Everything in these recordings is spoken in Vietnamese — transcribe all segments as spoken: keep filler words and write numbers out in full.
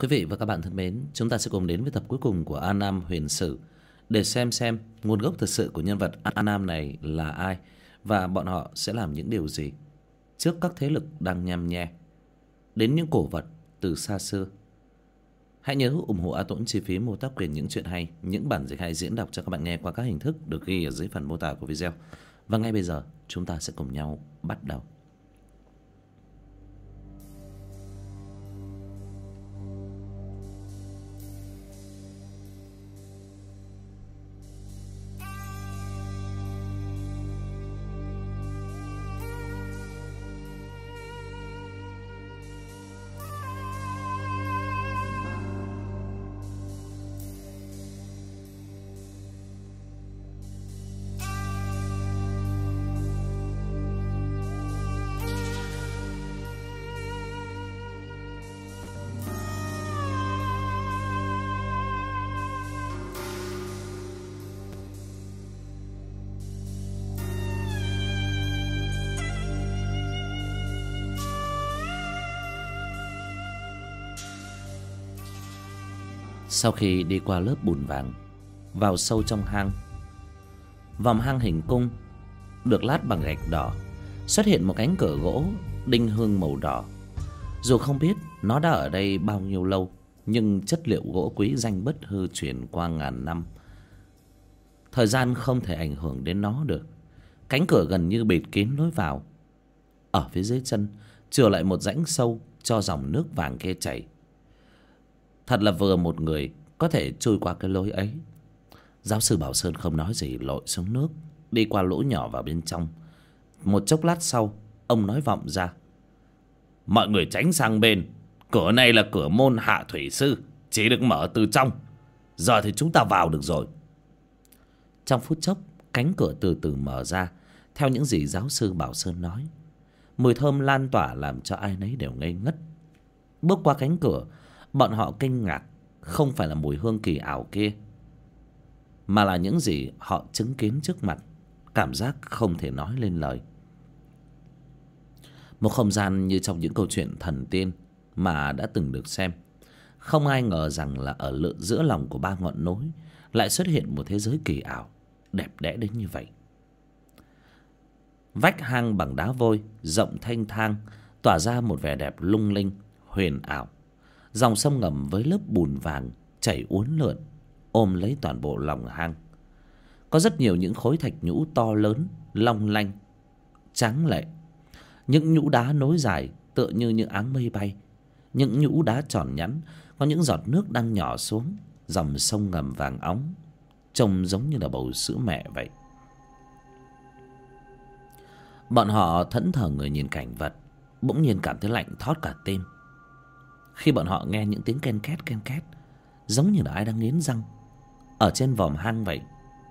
Quý vị và các bạn thân mến, chúng ta sẽ cùng đến với tập cuối cùng của An Nam Huyền Sử để xem xem nguồn gốc thực sự của nhân vật An Nam này là ai và bọn họ sẽ làm những điều gì trước các thế lực đang nhăm nhe đến những cổ vật từ xa xưa. Hãy nhớ ủng hộ A Tuấn chi phí mua tác quyền những chuyện hay, những bản dịch hay diễn đọc cho các bạn nghe qua các hình thức được ghi ở dưới phần mô tả của video. Và ngay bây giờ chúng ta sẽ cùng nhau bắt đầu. Sau khi đi qua lớp bùn vàng, vào sâu trong hang, vòng hang hình cung được lát bằng gạch đỏ, xuất hiện một cánh cửa gỗ đinh hương màu đỏ. Dù không biết nó đã ở đây bao nhiêu lâu, nhưng chất liệu gỗ quý danh bất hư truyền qua ngàn năm, thời gian không thể ảnh hưởng đến nó được. Cánh cửa gần như bịt kín lối vào. Ở phía dưới chân chừa lại một rãnh sâu cho dòng nước vàng kia chảy. Thật là vừa một người có thể trôi qua cái lối ấy. Giáo sư Bảo Sơn không nói gì, lội xuống nước, đi qua lỗ nhỏ vào bên trong. Một chốc lát sau, ông nói vọng ra: mọi người tránh sang bên, cửa này là cửa môn hạ thủy sư, chỉ được mở từ trong. Giờ thì chúng ta vào được rồi. Trong phút chốc, cánh cửa từ từ mở ra theo những gì giáo sư Bảo Sơn nói. Mùi thơm lan tỏa làm cho ai nấy đều ngây ngất. Bước qua cánh cửa, bọn họ kinh ngạc không phải là mùi hương kỳ ảo kia, mà là những gì họ chứng kiến trước mặt. Cảm giác không thể nói lên lời. Một không gian như trong những câu chuyện thần tiên mà đã từng được xem. Không ai ngờ rằng là ở lự giữa lòng của ba ngọn núi lại xuất hiện một thế giới kỳ ảo, đẹp đẽ đến như vậy. Vách hang bằng đá vôi, rộng thênh thang, tỏa ra một vẻ đẹp lung linh, huyền ảo. Dòng sông ngầm với lớp bùn vàng chảy uốn lượn, ôm lấy toàn bộ lòng hang. Có rất nhiều những khối thạch nhũ to lớn, long lanh, tráng lệ. Những nhũ đá nối dài tựa như những áng mây bay. Những nhũ đá tròn nhẵn, có những giọt nước đang nhỏ xuống. Dòng sông ngầm vàng óng, trông giống như là bầu sữa mẹ vậy. Bọn họ thẫn thờ người nhìn cảnh vật, bỗng nhiên cảm thấy lạnh thót cả tim. Khi bọn họ nghe những tiếng ken két ken két, giống như là ai đang nghiến răng ở trên vòm hang vậy.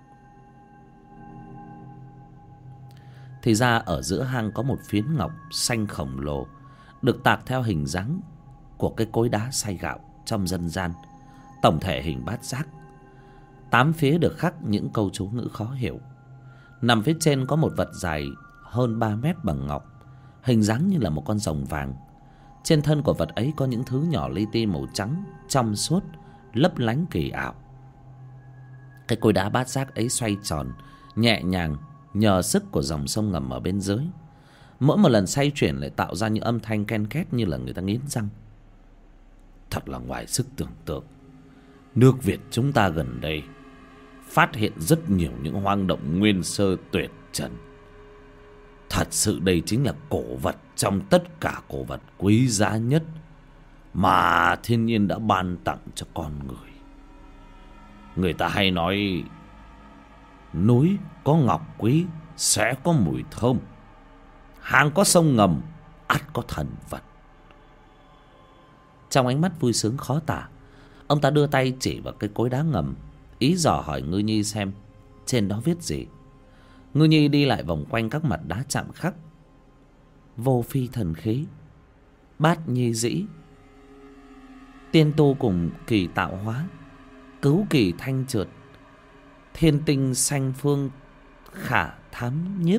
Thì ra ở giữa hang có một phiến ngọc xanh khổng lồ, được tạc theo hình dáng của cái cối đá xay gạo trong dân gian, tổng thể hình bát giác. Tám phía được khắc những câu chú ngữ khó hiểu. Nằm phía trên có một vật dài hơn ba mét bằng ngọc, hình dáng như là một con rồng vàng. Trên thân của vật ấy có những thứ nhỏ li ti màu trắng, trong suốt, lấp lánh kỳ ảo. Cái cối đá bát giác ấy xoay tròn, nhẹ nhàng, nhờ sức của dòng sông ngầm ở bên dưới. Mỗi một lần xoay chuyển lại tạo ra những âm thanh ken két như là người ta nghiến răng. Thật là ngoài sức tưởng tượng. Nước Việt chúng ta gần đây phát hiện rất nhiều những hoang động nguyên sơ tuyệt trần. Thật sự đây chính là cổ vật trong tất cả cổ vật quý giá nhất mà thiên nhiên đã ban tặng cho con người. Người ta hay nói núi có ngọc quý sẽ có mùi thơm, hang có sông ngầm ắt có thần vật. Trong ánh mắt vui sướng khó tả, ông ta đưa tay chỉ vào cái cối đá ngầm, ý dò hỏi Ngư Nhi xem trên đó viết gì. Ngư Nhi đi lại vòng quanh các mặt đá chạm khắc: vô phi thần khí, bát nhi dĩ, tiên tu cùng kỳ tạo hóa, cứu kỳ thanh trượt, thiên tinh sanh phương khả thám nhiếp,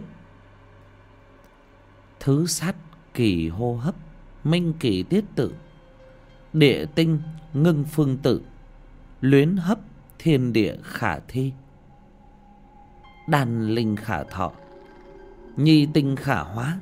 thứ sát kỳ hô hấp, minh kỳ tiết tự, Địa tinh ngưng phương tự, luyến hấp thiên địa khả thi. Đan linh khả thọ, nhi tinh khả hóa.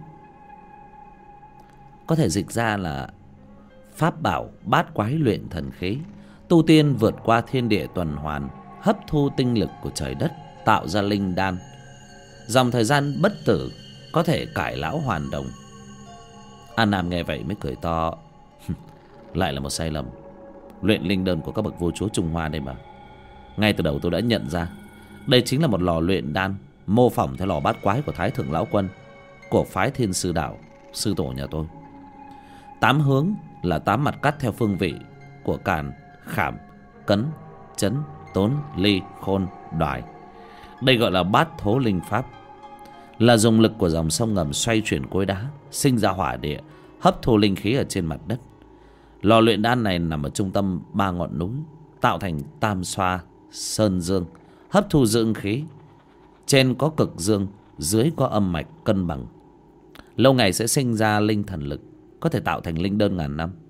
Có thể dịch ra là pháp bảo bát quái luyện thần khí, tu tiên vượt qua thiên địa tuần hoàn, hấp thu tinh lực của trời đất, tạo ra linh đan. Dòng thời gian bất tử, có thể cải lão hoàn đồng. An Nam nghe vậy mới cười to. Lại là một sai lầm. Luyện linh đơn của các bậc vua chúa Trung Hoa đây mà. Ngay từ đầu tôi đã nhận ra đây chính là một lò luyện đan mô phỏng theo lò bát quái của Thái Thượng Lão Quân, của phái Thiên Sư Đạo, sư tổ nhà tôi. Tám hướng là tám mặt cắt theo phương vị của Càn, Khảm, Cấn, Chấn, Tốn, Ly, Khôn, Đoài. Đây gọi là bát thố linh pháp, là dùng lực của dòng sông ngầm xoay chuyển cối đá, sinh ra hỏa địa, hấp thu linh khí ở trên mặt đất. Lò luyện đan này nằm ở trung tâm ba ngọn núi, tạo thành tam xoa sơn dương, hấp thu dương khí. Trên có cực dương, dưới có âm mạch cân bằng. Lâu ngày sẽ sinh ra linh thần lực, có thể tạo thành linh đơn ngàn năm.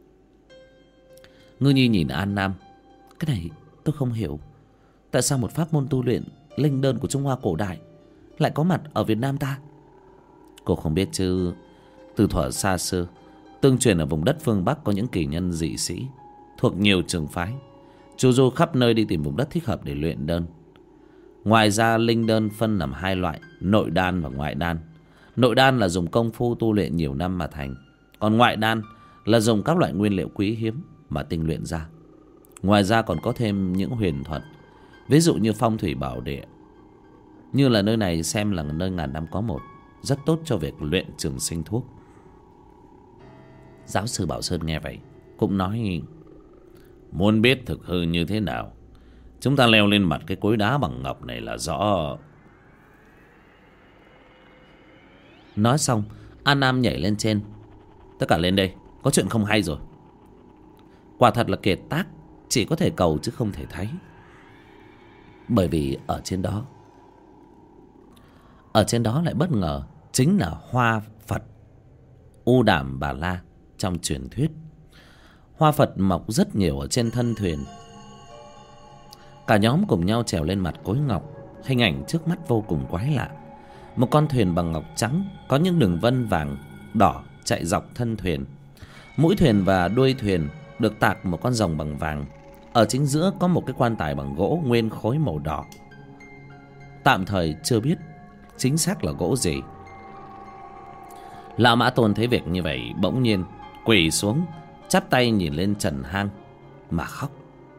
Ngư Nhi nhìn An Nam. Cái này tôi không hiểu. Tại sao một pháp môn tu luyện linh đơn của Trung Hoa cổ đại lại có mặt ở Việt Nam ta? Cô không biết chứ, từ thuở xa xưa, tương truyền ở vùng đất phương Bắc có những kỳ nhân dị sĩ thuộc nhiều trường phái, chu du khắp nơi đi tìm vùng đất thích hợp để luyện đơn. Ngoài ra, linh đơn phân làm hai loại, nội đan và ngoại đan. Nội đan là dùng công phu tu luyện nhiều năm mà thành, còn ngoại đan là dùng các loại nguyên liệu quý hiếm mà tinh luyện ra. Ngoài ra còn có thêm những huyền thuật, ví dụ như phong thủy bảo địa, như là nơi này xem là nơi ngàn năm có một, rất tốt cho việc luyện trường sinh thuốc. Giáo sư Bảo Sơn nghe vậy cũng nói: Muốn biết thực hư như thế nào, chúng ta leo lên mặt cái cối đá bằng ngọc này là rõ. Nói xong, An Nam nhảy lên trên. Tất cả lên đây, có chuyện không hay rồi. Quả thật là kiệt tác, chỉ có thể cầu chứ không thể thấy. Bởi vì ở trên đó Ở trên đó lại bất ngờ chính là Hoa Phật U Đàm Bà La trong truyền thuyết. Hoa Phật mọc rất nhiều ở trên thân thuyền. Cả nhóm cùng nhau trèo lên mặt cối ngọc. Hình ảnh trước mắt vô cùng quái lạ. Một con thuyền bằng ngọc trắng, có những đường vân vàng đỏ chạy dọc thân thuyền. Mũi thuyền và đuôi thuyền được tạc một con rồng bằng vàng. Ở chính giữa có một cái quan tài bằng gỗ nguyên khối màu đỏ. Tạm thời chưa biết chính xác là gỗ gì. Lão Mã Tôn thấy việc như vậy, bỗng nhiên quỳ xuống, chắp tay nhìn lên trần hang mà khóc.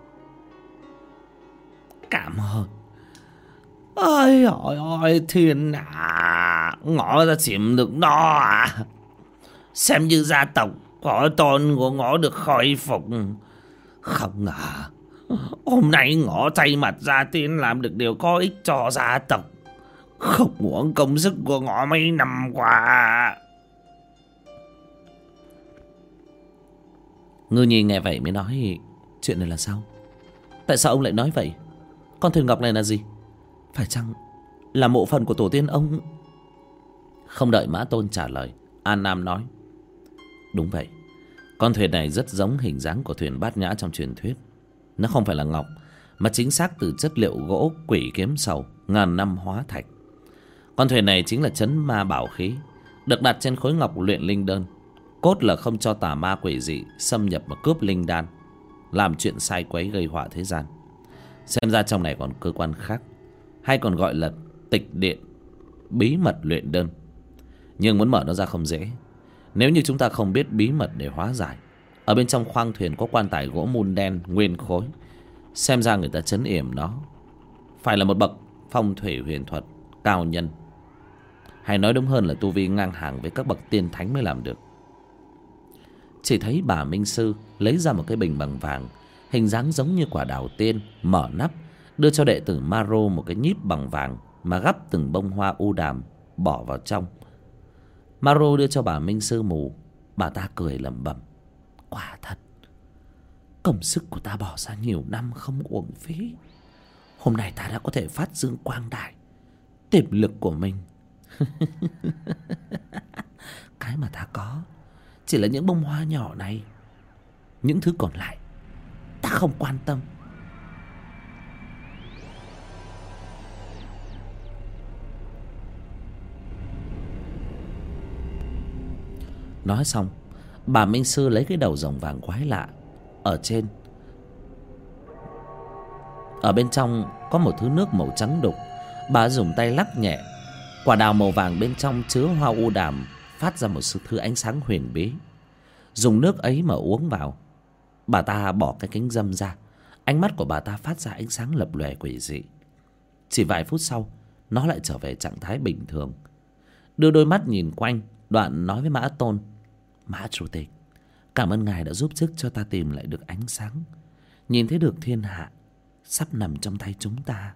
Cảm ơn. Ôi ôi ôi thiên à, ngõ đã chìm được nó à. Xem như gia tộc có tôn của ngõ được khôi phục. Không ngờ hôm nay ngõ thay mặt gia tiên làm được điều có ích cho gia tộc, không uổng công sức của ngõ mấy năm qua. Ngư Nhi nghe vậy mới nói: Chuyện này là sao? Tại sao ông lại nói vậy? Con thuyền ngọc này là gì? Phải chăng là mộ phần của tổ tiên ông? Không đợi Mã Tôn trả lời, An Nam nói: Đúng vậy. Con thuyền này rất giống hình dáng của thuyền Bát Nhã trong truyền thuyết. Nó không phải là ngọc, mà chính xác từ chất liệu gỗ quỷ kiếm sầu ngàn năm hóa thạch. Con thuyền này chính là trấn ma bảo khí, được đặt trên khối ngọc luyện linh đơn. Cốt là không cho tà ma quỷ dị xâm nhập và cướp linh đan, làm chuyện sai quấy gây họa thế gian. Xem ra trong này còn cơ quan khác, hay còn gọi là tịch điện, bí mật luyện đơn. Nhưng muốn mở nó ra không dễ. Nếu như chúng ta không biết bí mật để hóa giải. Ở bên trong khoang thuyền có quan tài gỗ mun đen nguyên khối. Xem ra người ta trấn yểm nó phải là một bậc phong thủy huyền thuật cao nhân, hay nói đúng hơn là tu vi ngang hàng với các bậc tiên thánh mới làm được. Chỉ thấy bà Minh Sư lấy ra một cái bình bằng vàng, hình dáng giống như quả đào tiên, mở nắp, đưa cho đệ tử Maro một cái nhíp bằng vàng mà gắp từng bông hoa u đàm bỏ vào trong. Maro đưa cho bà Minh Sư mù. Bà ta cười lẩm bẩm: Quả thật, công sức của ta bỏ ra nhiều năm không uổng phí. Hôm nay ta đã có thể phát dương quang đại tiềm lực của mình. Cái mà ta có chỉ là những bông hoa nhỏ này. Những thứ còn lại ta không quan tâm. Nói xong, bà Minh Sư lấy cái đầu rồng vàng quái lạ ở trên. Ở bên trong có một thứ nước màu trắng đục. Bà dùng tay lắc nhẹ. Quả đào màu vàng bên trong chứa hoa u đàm phát ra một sự thứ ánh sáng huyền bí. Dùng nước ấy mà uống vào. Bà ta bỏ cái kính râm ra. Ánh mắt của bà ta phát ra ánh sáng lập lòe quỷ dị. Chỉ vài phút sau, nó lại trở về trạng thái bình thường. Đưa đôi mắt nhìn quanh, Đoạn nói với Mã Tôn: Mã Chủ tịch, cảm ơn ngài đã giúp sức cho ta tìm lại được ánh sáng, nhìn thấy được thiên hạ sắp nằm trong tay chúng ta.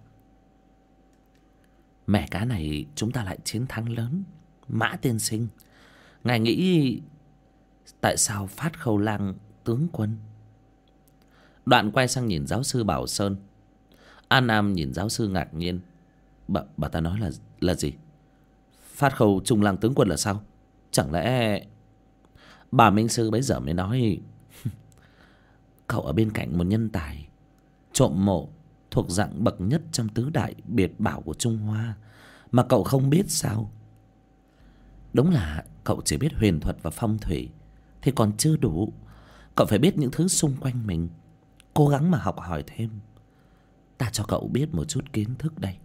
Mẻ cá này chúng ta lại chiến thắng lớn. Mã tiên sinh, ngài nghĩ tại sao Phát Khâu Lang tướng quân? Đoạn quay sang nhìn giáo sư Bảo Sơn. An Nam nhìn giáo sư ngạc nhiên. Bà, bà ta nói là là gì? Phát Khâu Trung Lang tướng quân là sao? Chẳng lẽ... Bà Minh Sư bấy giờ mới nói: Cậu ở bên cạnh một nhân tài trộm mộ thuộc dạng bậc nhất trong tứ đại biệt bảo của Trung Hoa mà cậu không biết sao? Đúng là cậu chỉ biết huyền thuật và phong thủy thì còn chưa đủ. Cậu phải biết những thứ xung quanh mình, cố gắng mà học hỏi thêm. Ta cho cậu biết một chút kiến thức đây.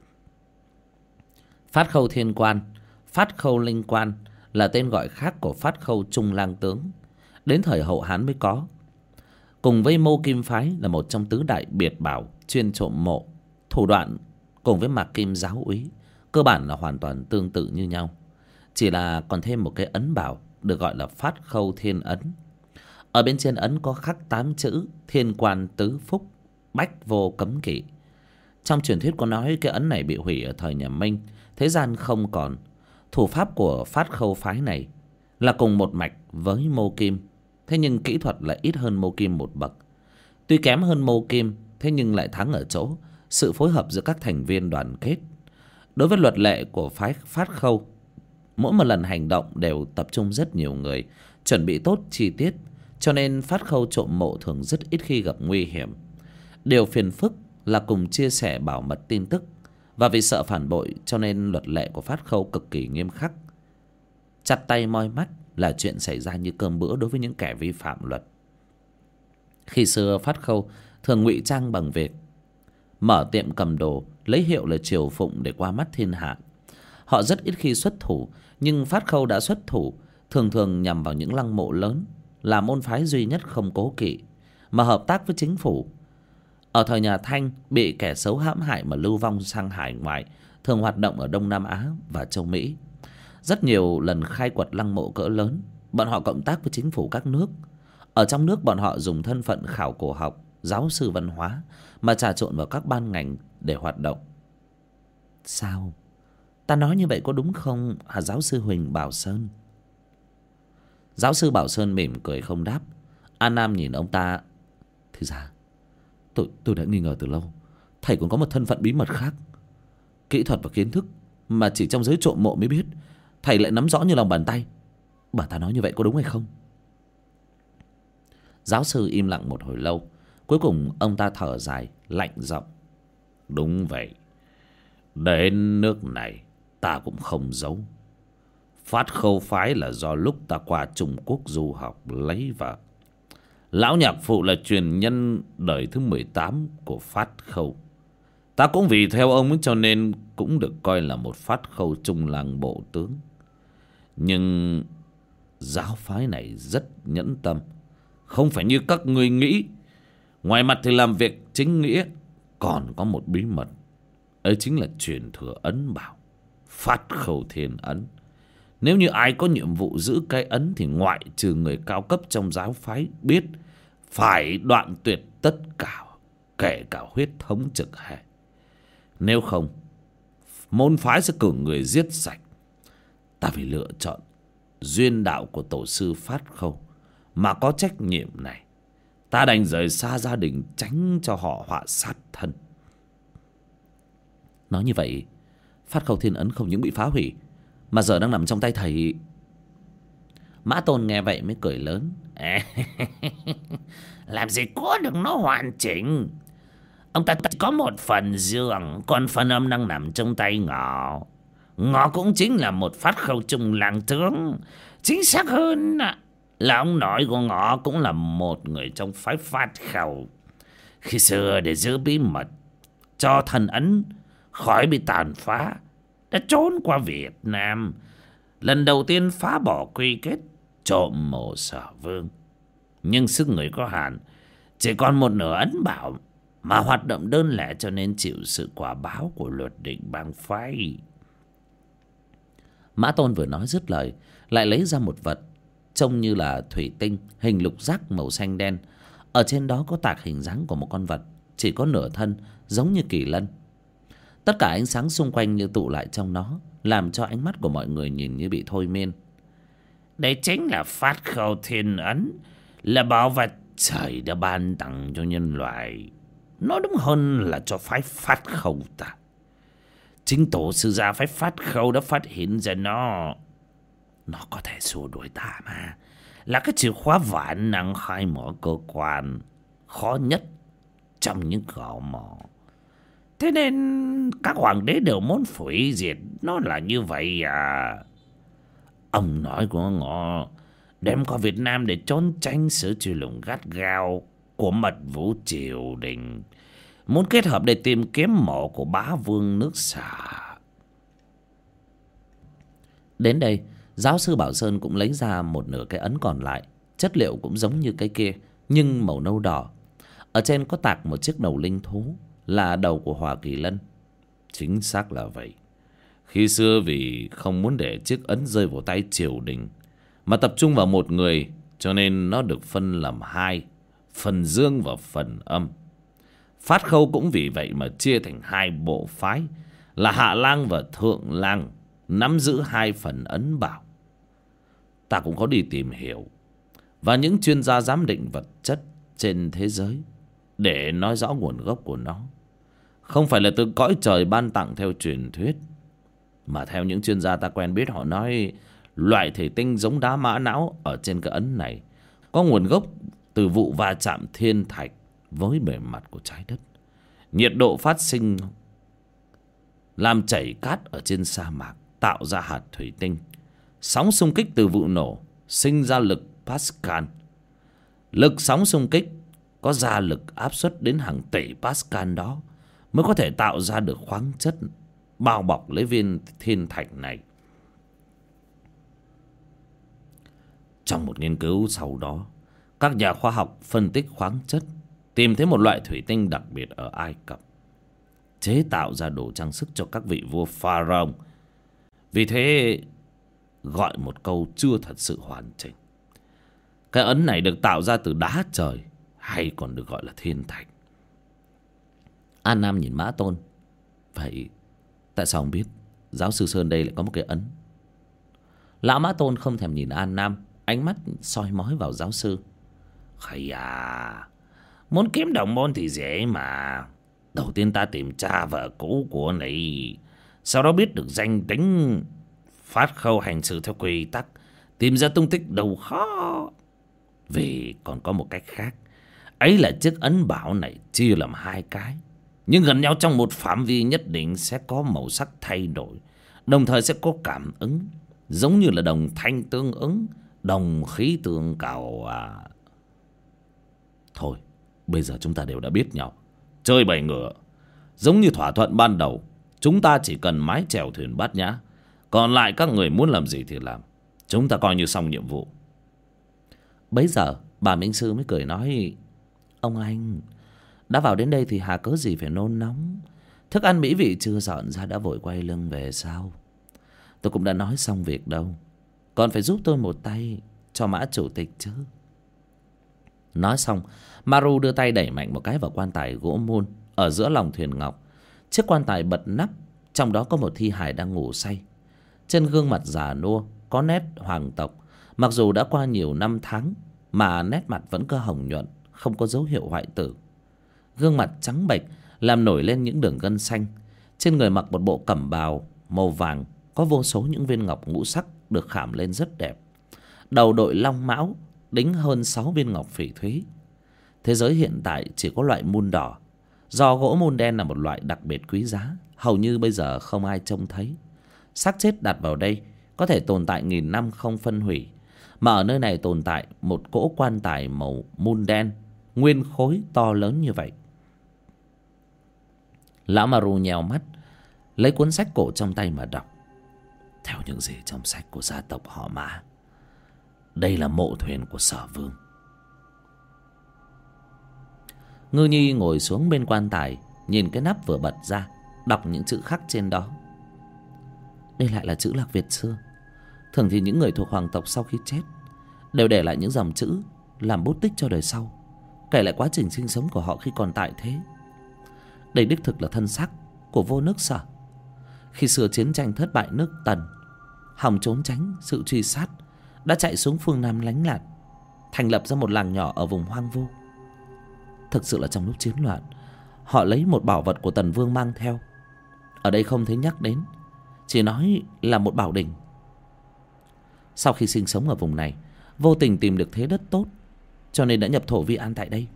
Phát Khâu Thiên Quan, Phát Khâu Linh Quan là tên gọi khác của Phát Khâu Trung Lang tướng, đến thời hậu Hán mới có. Cùng với Mô Kim Phái là một trong tứ đại biệt bảo chuyên trộm mộ. Thủ đoạn cùng với Mạc Kim Giáo úy cơ bản là hoàn toàn tương tự như nhau, chỉ là còn thêm một cái ấn bảo được gọi là Phát Khâu Thiên Ấn. Ở bên trên ấn có khắc tám chữ Thiên Quan Tứ Phúc, Bách Vô Cấm Kỵ. Trong truyền thuyết có nói cái ấn này bị hủy ở thời nhà Minh, thế gian không còn. Thủ pháp của Phát Khâu phái này là cùng một mạch với Mô Kim, thế nhưng kỹ thuật lại ít hơn Mô Kim một bậc. Tuy kém hơn Mô Kim, thế nhưng lại thắng ở chỗ sự phối hợp giữa các thành viên đoàn kết. Đối với luật lệ của phái Phát Khâu, mỗi một lần hành động đều tập trung rất nhiều người, chuẩn bị tốt chi tiết, cho nên Phát Khâu trộm mộ thường rất ít khi gặp nguy hiểm. Điều phiền phức là cùng chia sẻ bảo mật tin tức, và vì sợ phản bội cho nên luật lệ của Phát Khâu cực kỳ nghiêm khắc. Chặt tay moi mắt là chuyện xảy ra như cơm bữa đối với những kẻ vi phạm luật. Khi xưa Phát Khâu thường ngụy trang bằng việc mở tiệm cầm đồ, lấy hiệu là Triều Phụng để qua mắt thiên hạ. Họ rất ít khi xuất thủ, nhưng Phát Khâu đã xuất thủ, thường thường nhằm vào những lăng mộ lớn, là môn phái duy nhất không cố kỵ mà hợp tác với chính phủ. Ở thời nhà Thanh, bị kẻ xấu hãm hại mà lưu vong sang hải ngoại, thường hoạt động ở Đông Nam Á và châu Mỹ. Rất nhiều lần khai quật lăng mộ cỡ lớn, bọn họ cộng tác với chính phủ các nước. Ở trong nước, bọn họ dùng thân phận khảo cổ học, giáo sư văn hóa mà trà trộn vào các ban ngành để hoạt động. Sao? Ta nói như vậy có đúng không hả giáo sư Huỳnh Bảo Sơn? Giáo sư Bảo Sơn mỉm cười không đáp. An Nam nhìn ông ta: Thì ra tôi, tôi đã nghi ngờ từ lâu, thầy còn có một thân phận bí mật khác. Kỹ thuật và kiến thức mà chỉ trong giới trộm mộ mới biết, thầy lại nắm rõ như lòng bàn tay. Bà ta nói như vậy có đúng hay không? Giáo sư im lặng một hồi lâu. Cuối cùng ông ta thở dài, lạnh giọng: Đúng vậy. Đến nước này ta cũng không giấu. Phát Khâu phái là do lúc ta qua Trung Quốc du học lấy vợ. Lão nhạc phụ là truyền nhân đời thứ mười tám của Phát Khâu. Ta cũng vì theo ông ấy cho nên cũng được coi là một Phát Khâu Trung Lang bộ tướng. Nhưng giáo phái này rất nhẫn tâm, không phải như các người nghĩ. Ngoài mặt thì làm việc chính nghĩa, còn có một bí mật, ấy chính là truyền thừa ấn bảo Phát Khâu Thiên Ấn. Nếu như ai có nhiệm vụ giữ cái ấn thì ngoại trừ người cao cấp trong giáo phái biết, phải đoạn tuyệt tất cả, kể cả huyết thống trực hệ. Nếu không, môn phái sẽ cử người giết sạch. Ta phải lựa chọn duyên đạo của tổ sư Phát Khâu mà có trách nhiệm này. Ta đành rời xa gia đình, tránh cho họ họa sát thân. Nói như vậy, Phát Khâu Thiên Ấn không những bị phá hủy mà giờ đang nằm trong tay thầy. Mã Tôn nghe vậy mới cười lớn. Làm gì có được nó hoàn chỉnh. Ông ta chỉ có một phần giường, còn phần âm đang nằm trong tay Ngọ. Ngọ cũng chính là một phát khâu trung lang tướng. Chính xác hơn là ông nội của Ngọ cũng là một người trong phái phát khâu. Khi xưa để giữ bí mật cho thần ấn khỏi bị tàn phá, đã trốn qua Việt Nam, lần đầu tiên phá bỏ quy kết trộm mộ Sở Vương. Nhưng sức người có hạn, chỉ còn một nửa ấn bảo mà hoạt động đơn lẻ, cho nên chịu sự quả báo của luật định bang phái. Mã Tôn vừa nói dứt lời, lại lấy ra một vật trông như là thủy tinh, hình lục giác màu xanh đen. Ở trên đó có tạc hình dáng của một con vật, chỉ có nửa thân, giống như kỳ lân. Tất cả ánh sáng xung quanh như tụ lại trong nó, làm cho ánh mắt của mọi người nhìn như bị thôi miên. Đây chính là phát khâu thiên ấn, là bảo vật trời đã ban tặng cho nhân loại. Nói đúng hơn là cho phái phát khâu ta. Chính tổ sư gia phái phát khâu đã phát hiện ra nó. Nó có thể xua đuổi ta mà. Là cái chìa khóa vạn năng khai mở cơ quan khó nhất trong những gò mỏ. Thế nên các hoàng đế đều muốn phủi diệt nó là như vậy à. Ông nói của Ngọ đem qua Việt Nam để trốn tránh sự truy lùng gắt gao của mật vũ triều đình, muốn kết hợp để tìm kiếm mộ của bá vương nước Sở. Đến đây, giáo sư Bảo Sơn cũng lấy ra một nửa cái ấn còn lại. Chất liệu cũng giống như cái kia, nhưng màu nâu đỏ. Ở trên có tạc một chiếc đầu linh thú, là đầu của Hỏa Kỳ Lân. Chính xác là vậy. Khi xưa vì không muốn để chiếc ấn rơi vào tay triều đình, mà tập trung vào một người, cho nên nó được phân làm hai, phần dương và phần âm. Phát khâu cũng vì vậy mà chia thành hai bộ phái, là Hạ Lang và Thượng Lang, nắm giữ hai phần ấn bảo. Ta cũng có đi tìm hiểu, và những chuyên gia giám định vật chất trên thế giới, để nói rõ nguồn gốc của nó. Không phải là từ cõi trời ban tặng theo truyền thuyết, mà theo những chuyên gia ta quen biết, họ nói loại thủy tinh giống đá mã não ở trên cái ấn này có nguồn gốc từ vụ va chạm thiên thạch với bề mặt của trái đất. Nhiệt độ phát sinh làm chảy cát ở trên sa mạc, tạo ra hạt thủy tinh. Sóng xung kích từ vụ nổ sinh ra lực Pascal. Lực sóng xung kích có gia lực áp suất đến hàng tỷ Pascal đó mới có thể tạo ra được khoáng chất bao bọc lấy viên thiên thạch này. Trong một nghiên cứu sau đó, các nhà khoa học phân tích khoáng chất, tìm thấy một loại thủy tinh đặc biệt ở Ai Cập, chế tạo ra đồ trang sức cho các vị vua Pharaoh. Vì thế gọi một câu chưa thật sự hoàn chỉnh. Cái ấn này được tạo ra từ đá trời, hay còn được gọi là thiên thạch. An Nam nhìn Mã Tôn. Vậy tại sao ông biết giáo sư Sơn đây lại có một cái ấn? Lão Mã Tôn không thèm nhìn An Nam, ánh mắt soi mói vào giáo sư. Khây à, muốn kiếm đồng môn thì dễ mà. Đầu tiên ta tìm cha vợ cũ của này, sau đó biết được danh tính, phát khâu hành xử theo quy tắc, tìm ra tung tích đâu khó. Vì còn có một cách khác, ấy là chiếc ấn bảo này chia làm hai cái, nhưng gần nhau trong một phạm vi nhất định sẽ có màu sắc thay đổi, đồng thời sẽ có cảm ứng, giống như là đồng thanh tương ứng, đồng khí tương cầu à. Thôi, bây giờ chúng ta đều đã biết nhau, chơi bày ngựa. Giống như thỏa thuận ban đầu, chúng ta chỉ cần mái chèo thuyền Bát Nhã, còn lại các người muốn làm gì thì làm. Chúng ta coi như xong nhiệm vụ. Bấy giờ bà Minh Sư mới cười nói: Ông anh đã vào đến đây thì hà cớ gì phải nôn nóng. Thức ăn mỹ vị chưa dọn ra đã vội quay lưng về sao? Tôi cũng đã nói xong việc đâu, còn phải giúp tôi một tay cho Mã chủ tịch chứ. Nói xong, Maru đưa tay đẩy mạnh một cái vào quan tài gỗ mun ở giữa lòng thuyền ngọc. Chiếc quan tài bật nắp, trong đó có một thi hài đang ngủ say. Trên gương mặt già nua có nét hoàng tộc, mặc dù đã qua nhiều năm tháng mà nét mặt vẫn cứ hồng nhuận, không có dấu hiệu hoại tử. Gương mặt trắng bệch làm nổi lên những đường gân xanh. Trên người mặc một bộ cẩm bào màu vàng, có vô số những viên ngọc ngũ sắc được khảm lên rất đẹp. đầu đội long mão, đính hơn sáu viên ngọc phỉ thúy. Thế giới hiện tại chỉ có loại mun đỏ, do gỗ mun đen là một loại đặc biệt quý giá, hầu như bây giờ không ai trông thấy. Xác chết đặt vào đây có thể tồn tại nghìn năm không phân hủy, mà ở nơi này tồn tại một cỗ quan tài màu mun đen nguyên khối to lớn như vậy. Lão Maru nhèo mắt, lấy cuốn sách cổ trong tay mà đọc. Theo những gì trong sách của gia tộc họ Mã, đây là mộ thuyền của Sở Vương. Ngư Nhi ngồi xuống bên quan tài, nhìn cái nắp vừa bật ra, đọc những chữ khắc trên đó. Đây lại là chữ Lạc Việt xưa. Thường thì những người thuộc hoàng tộc sau khi chết đều để lại những dòng chữ làm bút tích cho đời sau, kể lại quá trình sinh sống của họ khi còn tại thế. Đây đích thực là thân xác của vua nước Sở. Khi xưa chiến tranh thất bại nước Tần, hòng trốn tránh sự truy sát, đã chạy xuống phương Nam lánh nạn, thành lập ra một làng nhỏ ở vùng hoang vu. Thực sự là trong lúc chiến loạn, họ lấy một bảo vật của Tần Vương mang theo. Ở đây không thấy nhắc đến, chỉ nói là một bảo đình. Sau khi sinh sống ở vùng này, vô tình tìm được thế đất tốt, cho nên đã nhập thổ vi an tại đây.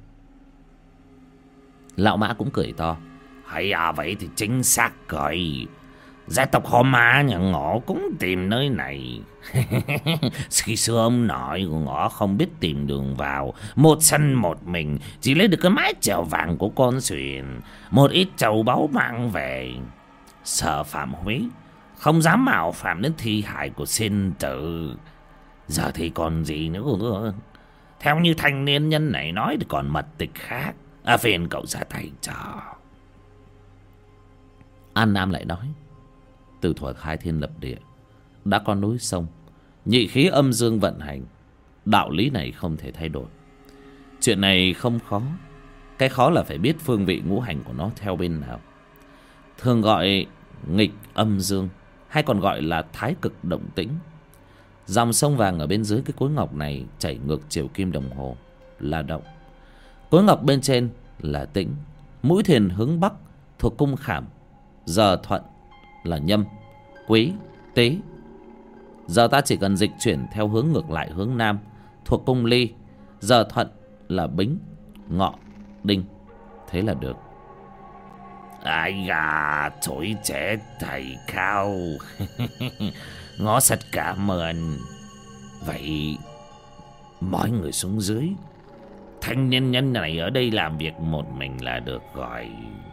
Lão Mã cũng cười to. Hay à, vậy thì chính xác rồi. Gia tộc họ Mã nhà Ngọ cũng tìm nơi này. Khi xưa ông nội của Ngọ không biết tìm đường vào, một thân một mình, chỉ lấy được cái mái chèo vàng của con thuyền, một ít châu báu mang về. Sợ phạm húy, không dám mạo phạm đến thi hài của sinh tử. Giờ thì còn gì nữa. Theo như thanh niên nhân này nói thì còn mật tịch khác. À, phiền cậu ra tay cho. An Nam lại nói, từ thuở khai thiên lập địa, đã có núi sông, nhị khí âm dương vận hành, đạo lý này không thể thay đổi. Chuyện này không khó, cái khó là phải biết phương vị ngũ hành của nó theo bên nào. Thường gọi nghịch âm dương, hay còn gọi là thái cực động tĩnh. Dòng sông vàng ở bên dưới cái cối ngọc này chảy ngược chiều kim đồng hồ là động, cối ngọc bên trên là tĩnh. Mũi thuyền hướng bắc thuộc cung Khảm, giờ thuận là nhâm, quý, tý. Giờ ta chỉ cần dịch chuyển theo hướng ngược lại hướng nam, thuộc cung Ly, giờ thuận là bính, ngọ, đinh. Thế là được. Ai da, tuổi trẻ thầy cao. Ngõ rất cảm ơn. Vậy mọi người xuống dưới, thanh niên nhân này ở đây làm việc một mình là được rồi.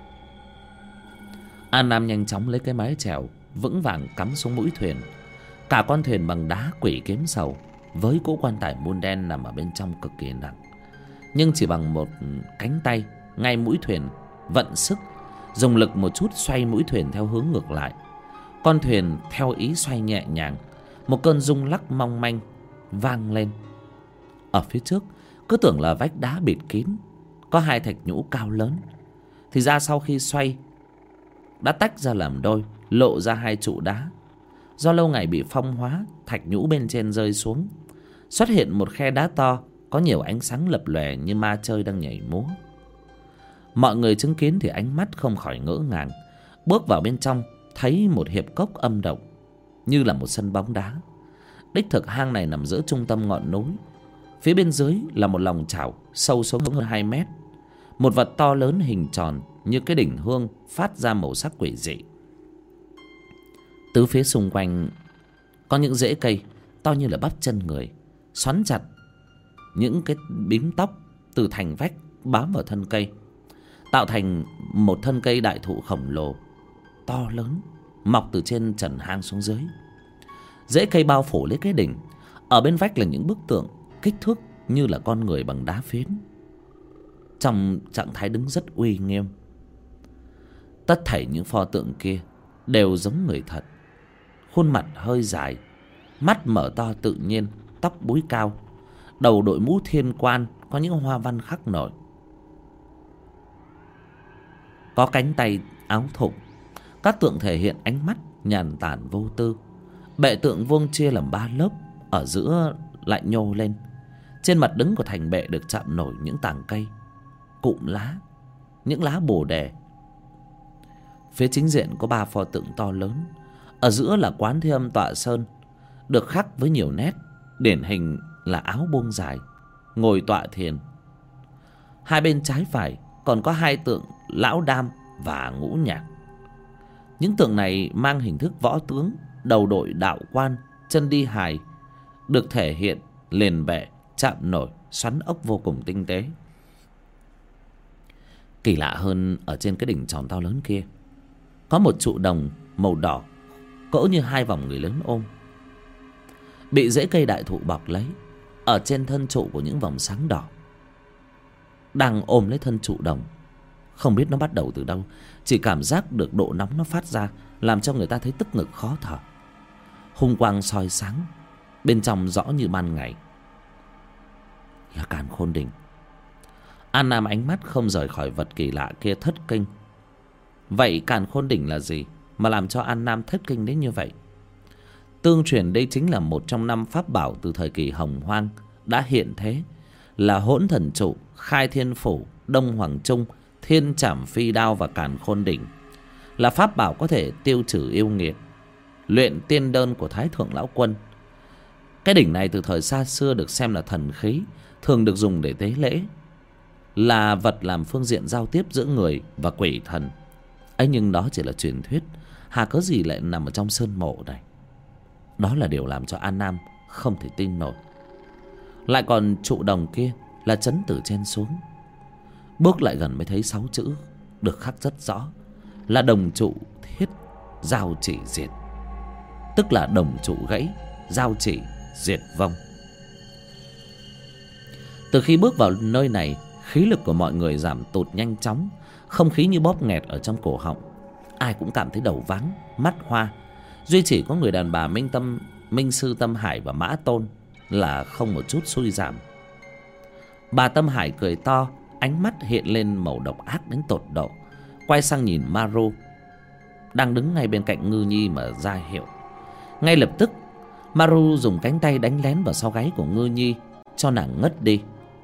An Nam nhanh chóng lấy cái mái chèo vững vàng cắm xuống mũi thuyền. Cả con thuyền bằng đá quỷ kiếm sầu, với cỗ quan tài mun đen nằm ở bên trong cực kỳ nặng, nhưng chỉ bằng một cánh tay ngay mũi thuyền vận sức, dùng lực một chút xoay mũi thuyền theo hướng ngược lại. Con thuyền theo ý xoay nhẹ nhàng, một cơn rung lắc mong manh vang lên. Ở phía trước cứ tưởng là vách đá bịt kín, có hai thạch nhũ cao lớn, thì ra sau khi xoay đã tách ra làm đôi, lộ ra hai trụ đá. Do lâu ngày bị phong hóa, thạch nhũ bên trên rơi xuống, xuất hiện một khe đá to, có nhiều ánh sáng lập lòe như ma chơi đang nhảy múa. Mọi người chứng kiến thì ánh mắt không khỏi ngỡ ngàng. Bước vào bên trong, thấy một hiệp cốc âm độc, như là một sân bóng đá. Đích thực hang này nằm giữa trung tâm ngọn núi. Phía bên dưới là một lòng chảo sâu xuống hơn hai mét. Một vật to lớn hình tròn như cái đỉnh hương, phát ra màu sắc quỷ dị. Tứ phía xung quanh có những rễ cây to như là bắp chân người, xoắn chặt những cái bím tóc từ thành vách bám vào thân cây, tạo thành một thân cây đại thụ khổng lồ to lớn, mọc từ trên trần hang xuống dưới. Rễ cây bao phủ lấy cái đỉnh. Ở bên vách là những bức tượng kích thước như là con người bằng đá phiến, trong trạng thái đứng rất uy nghiêm. Tất thảy những pho tượng kia đều giống người thật, khuôn mặt hơi dài, mắt mở to tự nhiên, tóc búi cao, đầu đội mũ thiên quan có những hoa văn khắc nổi, có cánh tay áo thụng. Các tượng thể hiện ánh mắt nhàn tản vô tư. Bệ tượng vuông chia làm ba lớp, ở giữa lại nhô lên. Trên mặt đứng của thành bệ được chạm nổi những tảng cây, cụm lá, những lá bồ đề. Phía chính diện có ba pho tượng to lớn. Ở giữa là Quán Thế Âm Tọa Sơn, được khắc với nhiều nét điển hình là áo buông dài, ngồi tọa thiền. Hai bên trái phải còn có hai tượng Lão Đam và Ngũ Nhạc. Những tượng này mang hình thức võ tướng, đầu đội đạo quan, chân đi hài, được thể hiện liền bệ, chạm nổi, xoắn ốc vô cùng tinh tế. Kỳ lạ hơn, ở trên cái đỉnh tròn to lớn kia có một trụ đồng màu đỏ, cỡ như hai vòng người lớn ôm, bị rễ cây đại thụ bọc lấy. Ở trên thân trụ của những vòng sáng đỏ đang ôm lấy thân trụ đồng. Không biết nó bắt đầu từ đâu, chỉ cảm giác được độ nóng nó phát ra làm cho người ta thấy tức ngực khó thở. Hung quang soi sáng, bên trong rõ như ban ngày. Là Càn Khôn Đỉnh. An Nam ánh mắt không rời khỏi vật kỳ lạ kia, thất kinh. Vậy Càn Khôn Đỉnh là gì mà làm cho An Nam thất kinh đến như vậy? Tương truyền đây chính là một trong năm pháp bảo từ thời kỳ Hồng Hoang đã hiện thế, là Hỗn Thần Trụ, Khai Thiên Phủ, Đông Hoàng Trung, Thiên Trảm Phi Đao và Càn Khôn Đỉnh. Là pháp bảo có thể tiêu trừ yêu nghiệt, luyện tiên đơn của Thái Thượng Lão Quân. Cái đỉnh này từ thời xa xưa được xem là thần khí, thường được dùng để tế lễ, là vật làm phương diện giao tiếp giữa người và quỷ thần. Ấy nhưng đó chỉ là truyền thuyết, hà cớ gì lại nằm ở trong sơn mộ này? Đó là điều làm cho An Nam không thể tin nổi. Lại còn trụ đồng kia là chấn từ trên xuống. Bước lại gần mới thấy sáu chữ được khắc rất rõ, là đồng trụ thiết, giao chỉ diệt. Tức là đồng trụ gãy, giao chỉ diệt vong. Từ khi bước vào nơi này, khí lực của mọi người giảm tụt nhanh chóng, không khí như bóp nghẹt ở trong cổ họng. Ai cũng cảm thấy đầu váng, mắt hoa. Duy chỉ có người đàn bà Minh Tâm, Minh Sư Tâm Hải và Mã Tôn là không một chút xui giảm. Bà Tâm Hải cười to, ánh mắt hiện lên màu độc ác đến tột độ, quay sang nhìn Maru đang đứng ngay bên cạnh Ngư Nhi mà ra hiệu. Ngay lập tức Maru dùng cánh tay đánh lén vào sau gáy của Ngư Nhi, cho nàng ngất đi.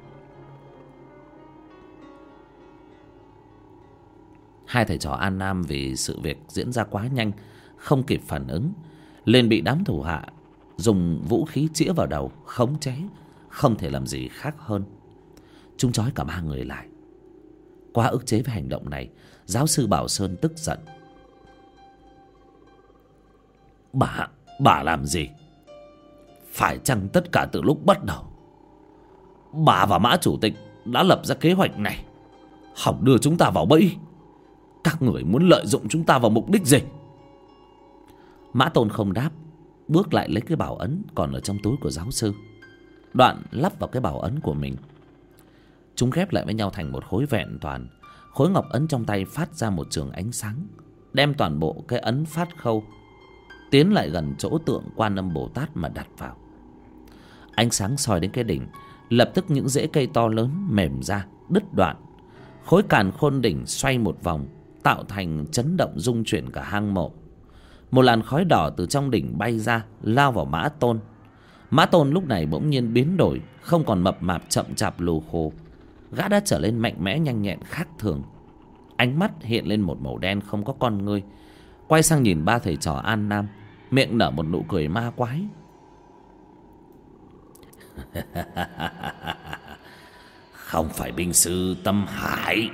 Hai thầy trò An Nam vì sự việc diễn ra quá nhanh, không kịp phản ứng, liền bị đám thủ hạ dùng vũ khí chĩa vào đầu, khống chế, không thể làm gì khác hơn. Chúng trói cả ba người lại. Quá ức chế với hành động này, giáo sư Bảo Sơn tức giận. Bà, bà làm gì? Phải chăng tất cả từ lúc bắt đầu bà và Mã Chủ tịch đã lập ra kế hoạch này, hỏng đưa chúng ta vào bẫy? Các người muốn lợi dụng chúng ta vào mục đích gì? Mã Tôn không đáp, bước lại lấy cái bảo ấn còn ở trong túi của giáo sư, đoạn lắp vào cái bảo ấn của mình. Chúng ghép lại với nhau thành một khối vẹn toàn. Khối ngọc ấn trong tay phát ra một trường ánh sáng, đem toàn bộ cái ấn phát khâu tiến lại gần chỗ tượng Quan Âm Bồ Tát mà đặt vào. Ánh sáng soi đến cái đỉnh, lập tức những rễ cây to lớn mềm ra, đứt đoạn. Khối Càn Khôn Đỉnh xoay một vòng, tạo thành chấn động rung chuyển cả hang mộ. Một làn khói đỏ từ trong đỉnh bay ra, lao vào Mã Tôn. Mã Tôn lúc này bỗng nhiên biến đổi, không còn mập mạp chậm chạp lù khù. Gã đã trở lên mạnh mẽ nhanh nhẹn khác thường. Ánh mắt hiện lên một màu đen không có con ngươi, quay sang nhìn ba thầy trò An Nam, miệng nở một nụ cười ma quái. Không phải binh sư Tâm Hải,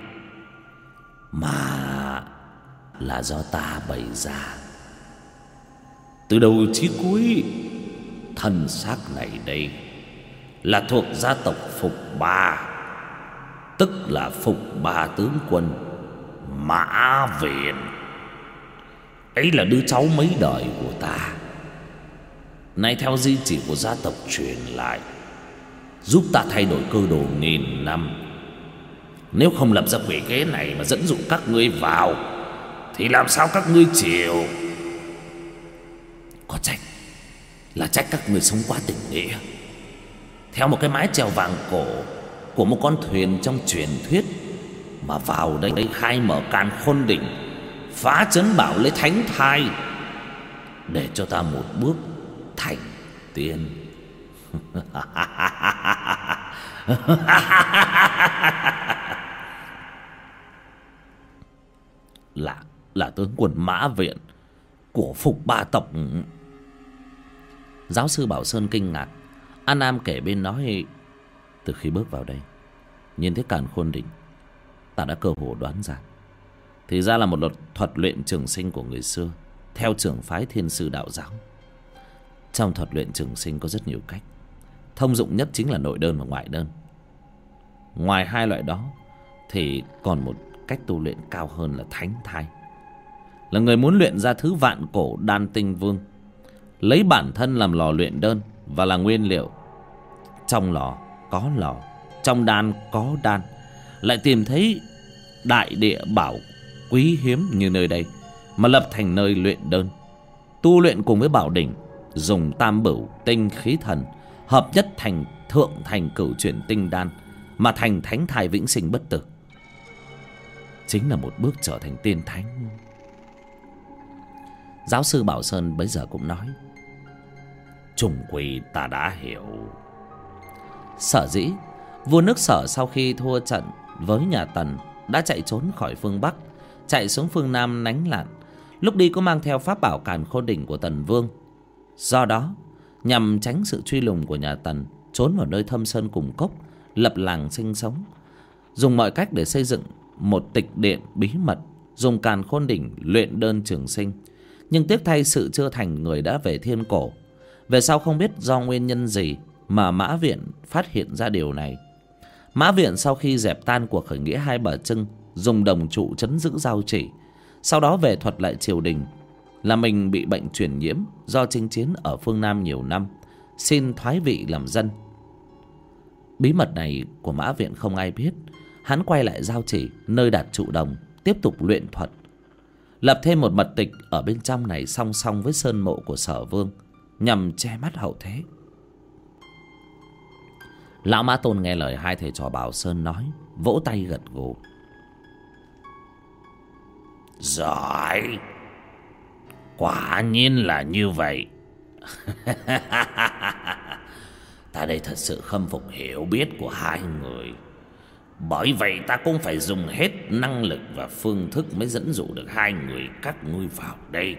mà là do ta bày ra. Từ đầu chí cuối, thân xác này đây là thuộc gia tộc Phục Ba, tức là Phục Ba tướng quân Mã Viện. Ấy là đứa cháu mấy đời của ta, nay theo di chỉ của gia tộc truyền lại, giúp ta thay đổi cơ đồ nghìn năm. Nếu không lập ra quỷ kế này mà dẫn dụ các ngươi vào, thì làm sao các ngươi chịu? Có trách là trách các ngươi sống quá tình nghĩa, theo một cái mái chèo vàng cổ của một con thuyền trong truyền thuyết mà vào đây, đây khai mở Càn Khôn Đỉnh, phá trấn bảo lấy thánh thai, để cho ta một bước thành tiên. Là là tướng quân Mã Viện của Phục Ba tộc. Giáo sư Bảo Sơn kinh ngạc. An Nam kể bên nói: từ khi bước vào đây, nhìn thấy Càn Khôn Đỉnh, ta đã cơ hồ đoán ra, thì ra là một luật thuật luyện trường sinh của người xưa, theo trường phái Thiên Sư Đạo Giáo. Trong thuật luyện trường sinh có rất nhiều cách, thông dụng nhất chính là nội đơn và ngoại đơn. Ngoài hai loại đó thì còn một cách tu luyện cao hơn là thánh thai. Là người muốn luyện ra thứ vạn cổ đan tinh vương, lấy bản thân làm lò luyện đơn và là nguyên liệu. Trong lò có lò, trong đan có đan, lại tìm thấy đại địa bảo quý hiếm như nơi đây mà lập thành nơi luyện đơn. Tu luyện cùng với bảo đỉnh, dùng tam bửu tinh khí thần hợp nhất thành thượng thành cửu chuyển tinh đan, mà thành thánh thai vĩnh sinh bất tử. Chính là một bước trở thành tiên thánh. Giáo sư Bảo Sơn bấy giờ cũng nói: trùng quy ta đã hiểu. Sở dĩ vua nước Sở sau khi thua trận với nhà Tần đã chạy trốn khỏi phương Bắc, chạy xuống phương Nam lánh nạn. Lúc đi có mang theo pháp bảo Càn Khôn Đỉnh của Tần Vương. Do đó nhằm tránh sự truy lùng của nhà Tần, trốn vào nơi thâm sơn cùng cốc, lập làng sinh sống, dùng mọi cách để xây dựng một tịch điện bí mật, dùng Càn Khôn Đỉnh luyện đơn trường sinh. Nhưng tiếc thay sự chưa thành, người đã về thiên cổ. Về sau không biết do nguyên nhân gì mà Mã Viện phát hiện ra điều này. Mã Viện sau khi dẹp tan cuộc khởi nghĩa Hai Bà Trưng, dùng đồng trụ trấn giữ Giao Chỉ, sau đó về thuật lại triều đình là mình bị bệnh truyền nhiễm do chinh chiến ở phương Nam nhiều năm, xin thoái vị làm dân. Bí mật này của Mã Viện không ai biết. Hắn quay lại Giao Chỉ, nơi đặt trụ đồng, tiếp tục luyện thuật, lập thêm một mật tịch ở bên trong này song song với sơn mộ của Sở Vương, nhằm che mắt hậu thế. Lão Mã Tôn nghe lời hai thầy trò Bảo Sơn nói, vỗ tay gật gù: giỏi, quả nhiên là như vậy. Ta đây thật sự khâm phục hiểu biết của hai người. Bởi vậy ta cũng phải dùng hết năng lực và phương thức mới dẫn dụ được hai người các ngươi vào đây.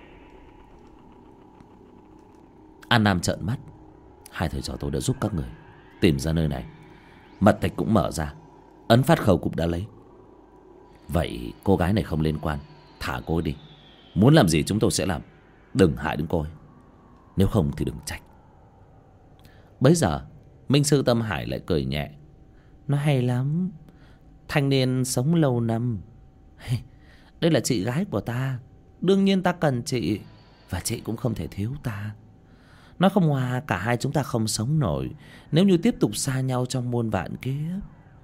An Nam trợn mắt: hai thầy trò tôi đã giúp các người tìm ra nơi này, mật tịch cũng mở ra, ấn phát khẩu cũng đã lấy. Vậy cô gái này không liên quan, thả cô ấy đi. Muốn làm gì chúng tôi sẽ làm, đừng hại đến cô ấy, nếu không thì đừng trách. Bấy giờ Minh Sư Tâm Hải lại cười nhẹ: nó hay lắm, thanh niên sống lâu năm. Đây là chị gái của ta, đương nhiên ta cần chị, và chị cũng không thể thiếu ta. Nói không hòa, cả hai chúng ta không sống nổi nếu như tiếp tục xa nhau trong muôn vạn kiếp.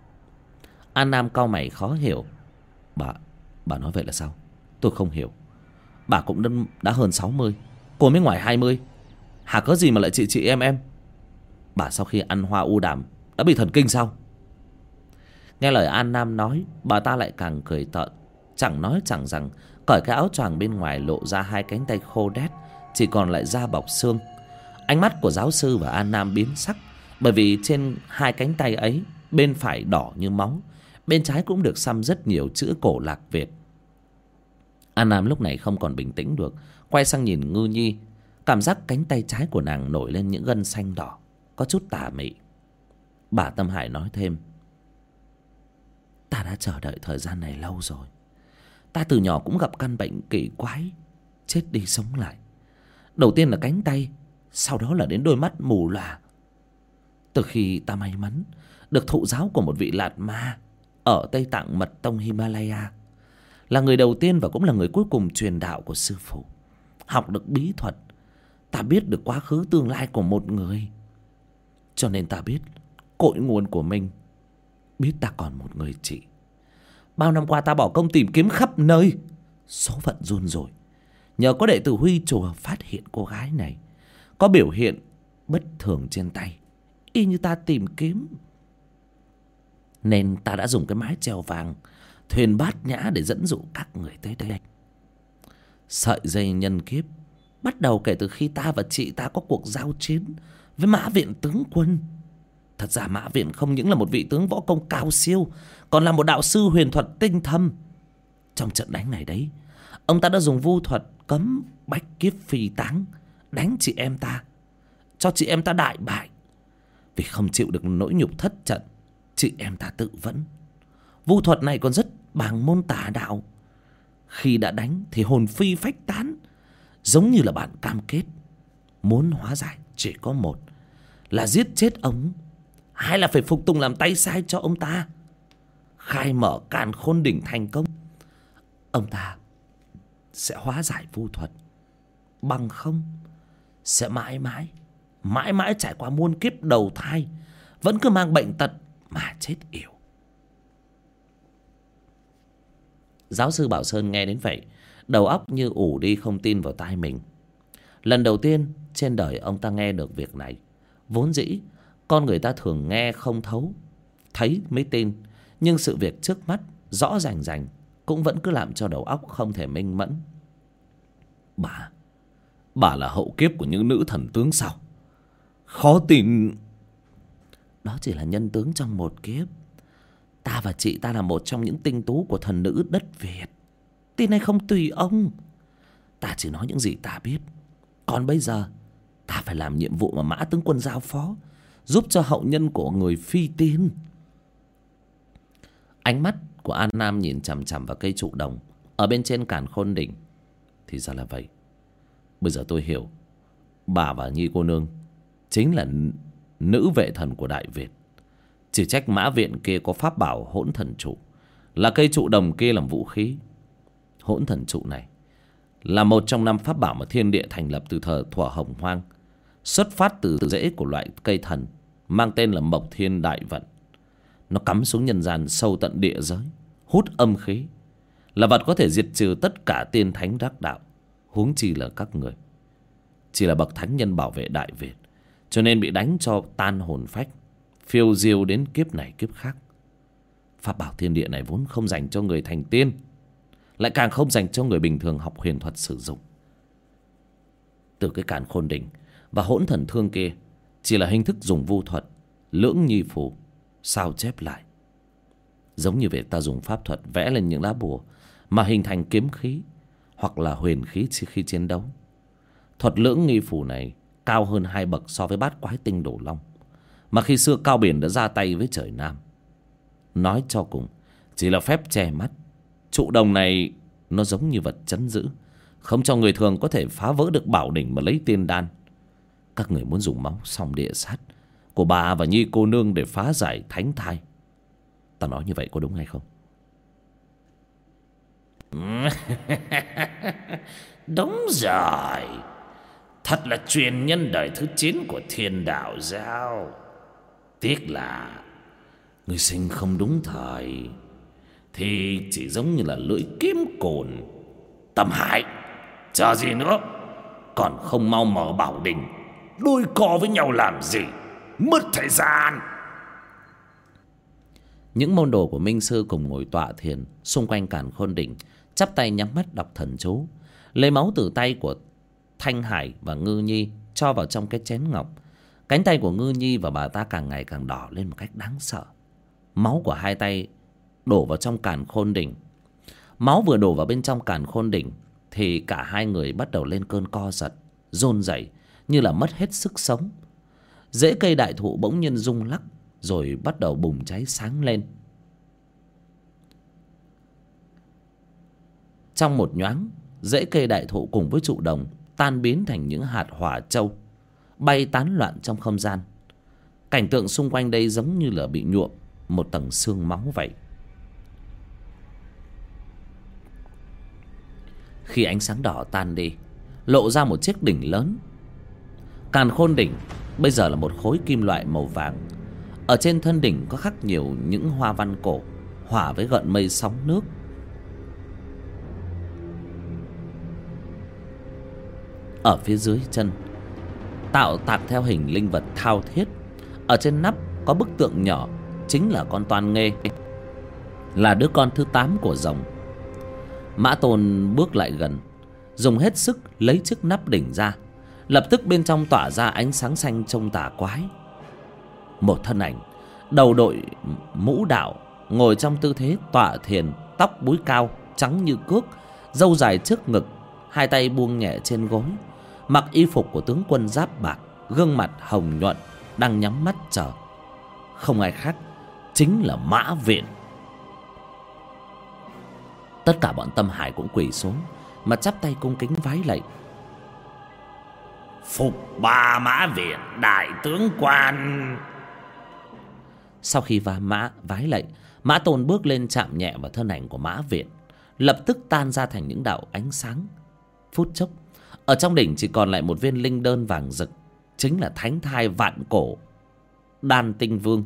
An Nam cau mày khó hiểu: Bà, bà nói vậy là sao? Tôi không hiểu. Bà cũng đã, đã hơn sáu mươi, cô mới ngoài hai mươi. Hả, có gì mà lại chị chị em em? Bà sau khi ăn hoa u đàm đã bị thần kinh sao? Nghe lời An Nam nói, bà ta lại càng cười tợn, chẳng nói chẳng rằng, cởi cái áo choàng bên ngoài lộ ra hai cánh tay khô đét, chỉ còn lại da bọc xương. Ánh mắt của giáo sư và An Nam biến sắc, bởi vì trên hai cánh tay ấy, bên phải đỏ như máu, bên trái cũng được xăm rất nhiều chữ cổ Lạc Việt. An Nam lúc này không còn bình tĩnh được, quay sang nhìn Ngư Nhi, cảm giác cánh tay trái của nàng nổi lên những gân xanh đỏ, có chút tà mị. Bà Tâm Hải nói thêm: ta đã chờ đợi thời gian này lâu rồi. Ta từ nhỏ cũng gặp căn bệnh kỳ quái, chết đi sống lại. Đầu tiên là cánh tay, sau đó là đến đôi mắt mù lòa. Từ khi ta may mắn được thụ giáo của một vị Lạt Ma ở Tây Tạng Mật Tông Himalaya, là người đầu tiên và cũng là người cuối cùng truyền đạo của sư phụ, học được bí thuật, ta biết được quá khứ tương lai của một người. Cho nên ta biết cội nguồn của mình, biết ta còn một người chị. Bao năm qua ta bỏ công tìm kiếm khắp nơi, số phận run rồi. Nhờ có đệ tử Huy chùa phát hiện cô gái này có biểu hiện bất thường trên tay, y như ta tìm kiếm, nên ta đã dùng cái mái chèo vàng, thuyền bát nhã để dẫn dụ các người tới đây. Sợi dây nhân kiếp bắt đầu kể từ khi ta và chị ta có cuộc giao chiến với Mã Viện tướng quân. Thật ra Mã Viện không những là một vị tướng võ công cao siêu, còn là một đạo sư huyền thuật tinh thâm. Trong trận đánh này đấy, ông ta đã dùng vu thuật cấm bách kiếp phi táng, đánh chị em ta, cho chị em ta đại bại. Vì không chịu được nỗi nhục thất trận, chị em ta tự vẫn. Vu thuật này còn rất bàng môn tà đạo. Khi đã đánh thì hồn phi phách tán, giống như là bản cam kết. Muốn hóa giải chỉ có một, là giết chết ông, hay là phải phục tùng làm tay sai cho ông ta. Khai mở càn khôn đỉnh thành công, ông ta sẽ hóa giải vu thuật. Bằng không sẽ mãi mãi Mãi mãi trải qua muôn kiếp đầu thai, vẫn cứ mang bệnh tật mà chết yểu. Giáo sư Bảo Sơn nghe đến vậy, đầu óc như ủ đi, không tin vào tai mình. Lần đầu tiên trên đời ông ta nghe được việc này. Vốn dĩ con người ta thường nghe không thấu, thấy mới tin. Nhưng sự việc trước mắt rõ rành rành cũng vẫn cứ làm cho đầu óc không thể minh mẫn. Bà Bà là hậu kiếp của những nữ thần tướng sao? Khó tin. Đó chỉ là nhân tướng trong một kiếp. Ta và chị ta là một trong những tinh tú của thần nữ đất Việt. Tin này không tùy ông. Ta chỉ nói những gì ta biết. Còn bây giờ ta phải làm nhiệm vụ mà Mã tướng quân giao phó, giúp cho hậu nhân của người phi tiên. Ánh mắt của An Nam nhìn chằm chằm vào cây trụ đồng ở bên trên càn khôn đỉnh. Thì ra là vậy. Bây giờ tôi hiểu. Bà và Nhi cô nương chính là nữ vệ thần của Đại Việt. Chỉ trách Mã Viện kia có pháp bảo hỗn thần trụ, là cây trụ đồng kia làm vũ khí. Hỗn thần trụ này là một trong năm pháp bảo mà thiên địa thành lập từ thời thuở Hồng Hoang, xuất phát từ rễ của loại cây thần mang tên là Mộc Thiên Đại Vận. Nó cắm xuống nhân gian sâu tận địa giới, hút âm khí, là vật có thể diệt trừ tất cả tiên thánh đắc đạo, huống chi là các người. Chỉ là bậc thánh nhân bảo vệ Đại Việt, cho nên bị đánh cho tan hồn phách, phiêu diêu đến kiếp này kiếp khác. Pháp bảo thiên địa này vốn không dành cho người thành tiên, lại càng không dành cho người bình thường học huyền thuật sử dụng. Từ cái càn khôn đỉnh và hỗn thần thương kia chỉ là hình thức dùng vu thuật, lưỡng nhi phù sao chép lại, giống như việc ta dùng pháp thuật vẽ lên những lá bùa mà hình thành kiếm khí hoặc là huyền khí khi chiến đấu. Thuật lưỡng nghi phù này cao hơn hai bậc so với bát quái tinh đổ long, mà khi xưa Cao Biển đã ra tay với trời Nam. Nói cho cùng chỉ là phép che mắt. Trụ đồng này nó giống như vật trấn giữ, không cho người thường có thể phá vỡ được bảo đỉnh mà lấy tiên đan. Các người muốn dùng máu song địa sát của bà và Nhi cô nương để phá giải thánh thai. Ta nói như vậy có đúng hay không? Đúng rồi. Thật là truyền nhân đời thứ chín của Thiên Đạo Giáo. Tiếc là người sinh không đúng thời, thì chỉ giống như là lưỡi kiếm cồn. Tâm hại, chờ gì nữa? Còn không mau mở bảo đình, đôi co với nhau làm gì? Mất thời gian. Những môn đồ của Minh Sư cùng ngồi tọa thiền xung quanh càn khôn đỉnh, chắp tay nhắm mắt đọc thần chú, lấy máu từ tay của Thanh Hải và Ngư Nhi cho vào trong cái chén ngọc. Cánh tay của Ngư Nhi và bà ta càng ngày càng đỏ lên một cách đáng sợ. Máu của hai tay đổ vào trong càn khôn đỉnh. Máu vừa đổ vào bên trong càn khôn đỉnh thì cả hai người bắt đầu lên cơn co giật, run rẩy như là mất hết sức sống. Rễ cây đại thụ bỗng nhiên rung lắc rồi bắt đầu bùng cháy sáng lên. Trong một nhoáng, rễ cây đại thụ cùng với trụ đồng tan biến thành những hạt hỏa châu, bay tán loạn trong không gian. Cảnh tượng xung quanh đây giống như là bị nhuộm một tầng sương máu vậy. Khi ánh sáng đỏ tan đi, lộ ra một chiếc đỉnh lớn. Càn khôn đỉnh bây giờ là một khối kim loại màu vàng. Ở trên thân đỉnh có khắc nhiều những hoa văn cổ, hòa với gợn mây sóng nước. Ở phía dưới chân tạo tạc theo hình linh vật thao thiết. Ở trên nắp có bức tượng nhỏ, chính là con Toan Nghê, là đứa con thứ tám của rồng. Mã Tôn bước lại gần, dùng hết sức lấy chiếc nắp đỉnh ra. Lập tức bên trong tỏa ra ánh sáng xanh trông tà quái. Một thân ảnh đầu đội mũ đạo, ngồi trong tư thế tọa thiền, tóc búi cao trắng như cước, râu dài trước ngực, hai tay buông nhẹ trên gối, mặc y phục của tướng quân giáp bạc, gương mặt hồng nhuận, đang nhắm mắt chờ. Không ai khác chính là Mã Viện. Tất cả bọn Tâm Hải cũng quỳ xuống mà chắp tay cung kính vái lạy. Phục Ba Mã Viện đại tướng quan. Sau khi va mã vái lạy, Mã Tôn bước lên chạm nhẹ vào thân ảnh của Mã Viện, lập tức tan ra thành những đạo ánh sáng. Phút chốc, ở trong đỉnh chỉ còn lại một viên linh đơn vàng rực, chính là thánh thai vạn cổ Đan Tinh Vương.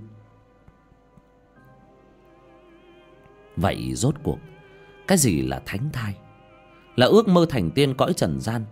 Vậy rốt cuộc cái gì là thánh thai? Là ước mơ thành tiên cõi trần gian.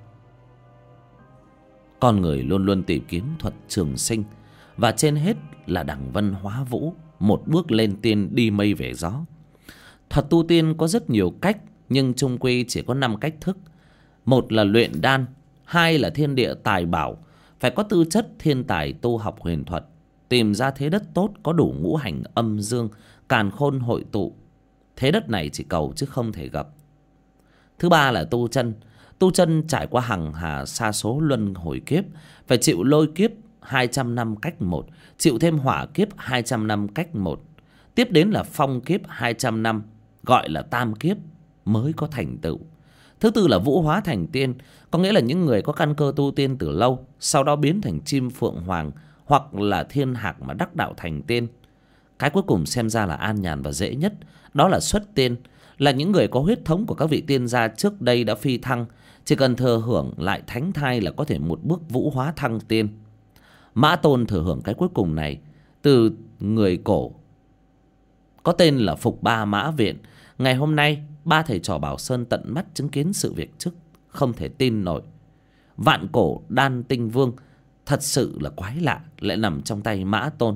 Con người luôn luôn tìm kiếm thuật trường sinh, và trên hết là đẳng vân hóa vũ, một bước lên tiên đi mây về gió. Thuật tu tiên có rất nhiều cách, nhưng chung quy chỉ có năm cách thức. Một là luyện đan, hai là thiên địa tài bảo, phải có tư chất thiên tài tu học huyền thuật, tìm ra thế đất tốt có đủ ngũ hành âm dương, càn khôn hội tụ. Thế đất này chỉ cầu chứ không thể gặp. Thứ ba là tu chân. Tu chân trải qua hằng hà sa số luân hồi kiếp, phải chịu lôi kiếp hai trăm năm cách một, chịu thêm hỏa kiếp hai trăm năm cách một. Tiếp đến là phong kiếp hai trăm năm, gọi là tam kiếp mới có thành tựu. Thứ tư là vũ hóa thành tiên, có nghĩa là những người có căn cơ tu tiên từ lâu, sau đó biến thành chim phượng hoàng hoặc là thiên hạc mà đắc đạo thành tiên. Cái cuối cùng xem ra là an nhàn và dễ nhất, đó là xuất tiên, là những người có huyết thống của các vị tiên gia trước đây đã phi thăng, chỉ cần thừa hưởng lại thánh thai là có thể một bước vũ hóa thăng tiên. Mã Tôn thừa hưởng cái cuối cùng này từ người cổ có tên là Phục Ba Mã Viện. Ngày hôm nay ba thầy trò Bảo Sơn tận mắt chứng kiến sự việc trước, không thể tin nổi. Vạn cổ Đan Tinh Vương thật sự là quái lạ, lại nằm trong tay Mã Tôn.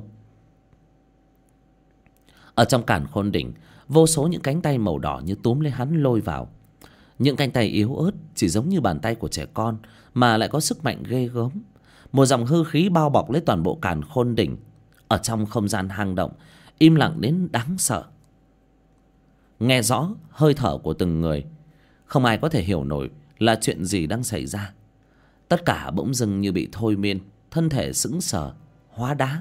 Ở trong càn khôn đỉnh, vô số những cánh tay màu đỏ như túm lấy hắn lôi vào. Những cánh tay yếu ớt chỉ giống như bàn tay của trẻ con, mà lại có sức mạnh ghê gớm. Một dòng hư khí bao bọc lấy toàn bộ càn khôn đỉnh. Ở trong không gian hang động, im lặng đến đáng sợ. Nghe rõ hơi thở của từng người, không ai có thể hiểu nổi là chuyện gì đang xảy ra. Tất cả bỗng dưng như bị thôi miên, thân thể sững sờ, hóa đá.